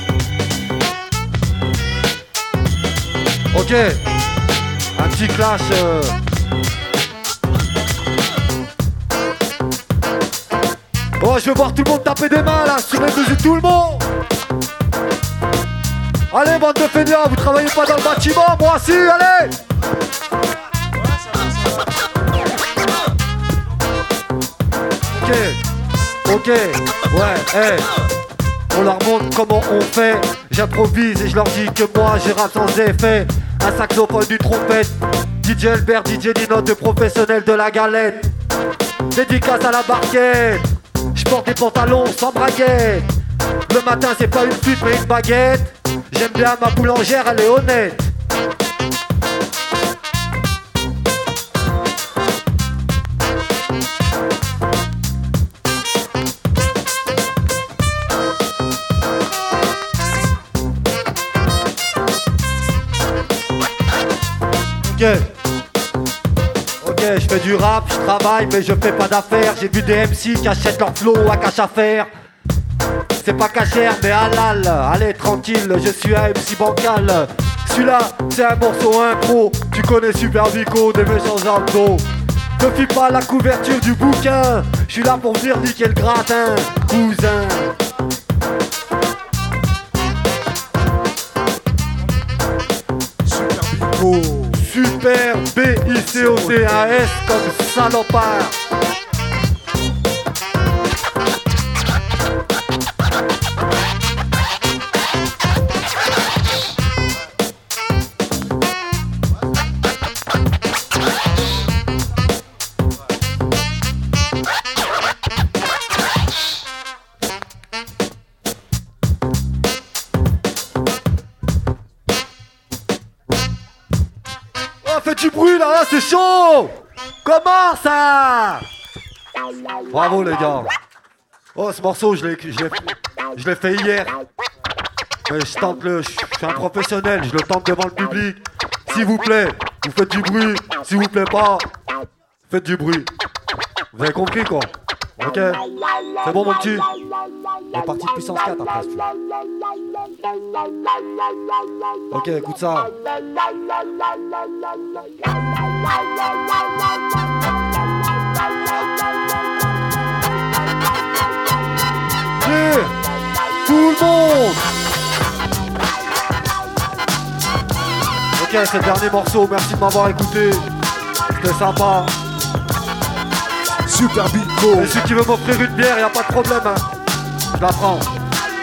Ok, un petit clash Oh, je veux voir tout le monde taper des mains là, sur les mesures, tout le monde. Allez, bande de fainéants, vous travaillez pas dans le bâtiment, moi aussi, allez. Ok, ouais, hey. On leur montre comment on fait. J'improvise et je leur dis que moi j'ai rap sans effet. Un saxophone, du trompette. DJ Albert, DJ Nino, de professionnels de la galette. Dédicace à la barquette. Je porte des pantalons sans braguette. Le matin c'est pas une pute mais une baguette. J'aime bien ma boulangère, elle est honnête. Ok, je fais du rap, je travaille mais je fais pas d'affaires. J'ai vu des MC qui achètent leur flow à cash à faire. C'est pas cachère mais halal. Allez tranquille, je suis un MC bancal. Celui-là, c'est un morceau impro. Tu connais Super Vico, des méchants abdos. Ne fie pas la couverture du bouquin. Je suis là pour venir niquer le gratin, cousin. Super Vico. Super B-I-C-O-C-A-S comme salopard. Faites du bruit là, c'est chaud. Comment ça? Bravo les gars. Oh ce morceau je l'ai fait hier. Mais je suis un professionnel, je le tente devant le public. S'il vous plaît, vous faites du bruit. S'il vous plaît pas, faites du bruit. Vous avez compris quoi? Ok, c'est bon mon petit. On est parti de puissance 4 après ce film. Ok, écoute ça. Yeah, tout le monde. Ok, c'est le dernier morceau, merci de m'avoir écouté. C'était sympa. Super Bico. Et celui qui veut m'offrir une bière, y'a pas de problème hein. Je la prends.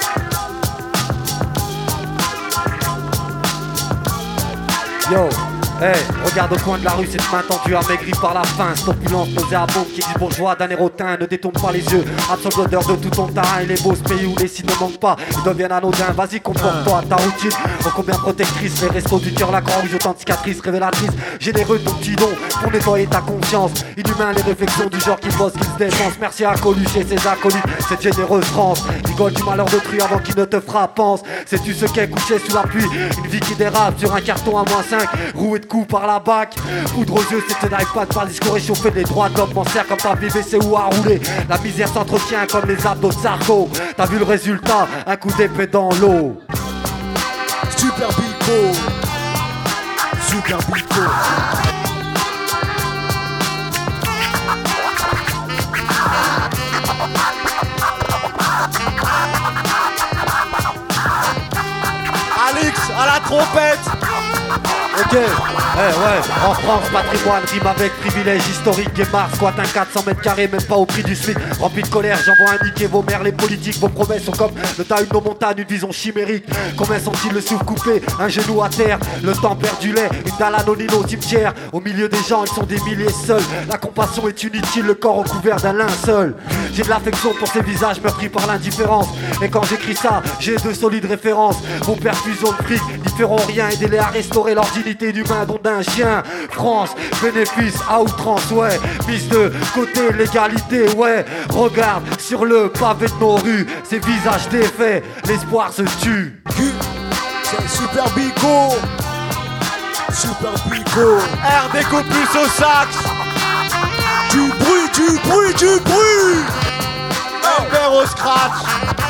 Yo, Hey, regarde au coin de la rue cette main tendue amaigrie par la faim. Cette opulence nauséabonde qui dit bourgeois d'un érotin. Ne détourne pas les yeux, absorbe l'odeur de tout ton terrain. Il est beau ce pays où les signes ne manquent pas, ils deviennent anodins. Vas-y comporte-toi, ta routine ô combien protectrice. Les restos du cœur, la Croix-Rouge, autant de cicatrices révélatrices. Généreux de ton petit don pour nettoyer ta conscience. Inhumain les réflexions du genre qui bosse, qui se défense. Merci à Coluche et ses acolytes, cette généreuse France. Rigole du malheur d'autrui avant qu'il ne te frappe, pense. Sais-tu ce qu'est couché sous la pluie? Une vie qui dérape sur un carton à -5, roué de coups par la bac. Poudre aux yeux, c'est un iPad par le discours réchauffé. Les droits d'homme m'en sert comme ta BBC ou à rouler. La misère s'entretient comme les abdos de Sarko. T'as vu le résultat, un coup d'épée dans l'eau. Super Bico. Super Bico. Alix à la trompette. Ok, ouais, en France, patrimoine rime avec privilège historique. Guémard squatte un 400 mètres carrés, même pas au prix du SMIC. Rempli de colère, j'envoie un niquer vos mères, les politiques. Vos promesses sont comme le tas de nos montagnes, une vision chimérique. Combien sont-ils le souffle coupé, un genou à terre, le temps perdu lait, une dalle anonyme au cimetière. Au milieu des gens, ils sont des milliers seuls. La compassion est inutile, le corps recouvert d'un linceul. J'ai de l'affection pour ces visages meurtris par l'indifférence. Et quand j'écris ça, j'ai de solides références. Vos perfusions de fric n'y feront rien, aidez-les à restaurer leur dignité d'humain, dont d'un chien. France, bénéfice à outrance, ouais. Mise de côté, l'égalité, ouais. Regarde sur le pavé de nos rues, ces visages défaits, l'espoir se tue. C'est Super Bico. Super Bico. RD Copus au sax. Du bruit, du bruit, du bruit. Herbert au scratch.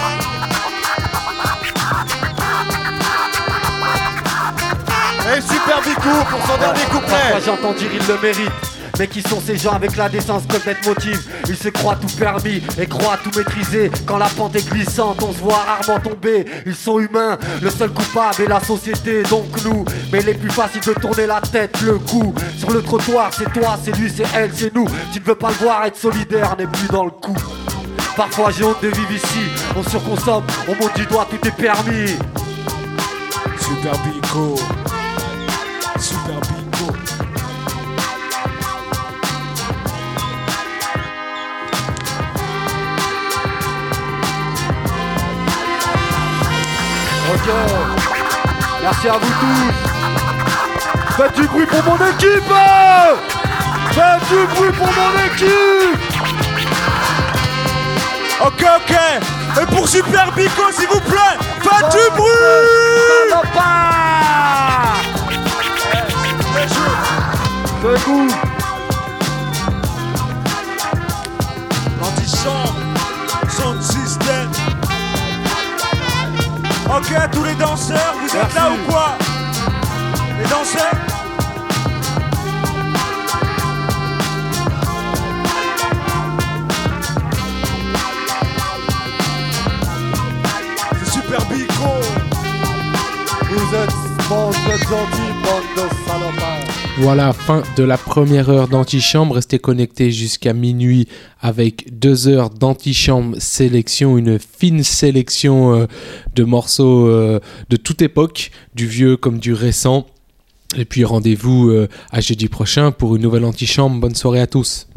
Et Super Bico pour son dernier couplet. Parfois j'entends dire il le mérite. Mais qui sont ces gens avec la décence que d'être motive? Ils se croient tout permis et croient tout maîtriser. Quand la pente est glissante, on se voit rarement tomber. Ils sont humains, le seul coupable est la société, donc nous. Mais il est plus facile de tourner la tête, le cou. Sur le trottoir, c'est toi, c'est lui, c'est elle, c'est nous. Tu ne veux pas le voir, être solidaire n'est plus dans le coup. Parfois j'ai honte de vivre ici, on surconsomme, on monte du doigt, tout est permis. Super Bico. Super Bico. Ok, merci à vous tous. Faites du bruit pour mon équipe. Faites du bruit pour mon équipe. Ok, et pour Super Bico, s'il vous plaît, faites du bruit. C'est cool. L'antichambre, son système. Ok, tous les danseurs, vous êtes là ou quoi? Les danseurs? C'est Super Bico. Vous êtes gentils, bande de salopards. Voilà, fin de la première heure d'Antichambre. Restez connectés jusqu'à minuit avec 2 heures d'Antichambre sélection, une fine sélection de morceaux de toute époque, du vieux comme du récent. Et puis rendez-vous à jeudi prochain pour une nouvelle Antichambre. Bonne soirée à tous.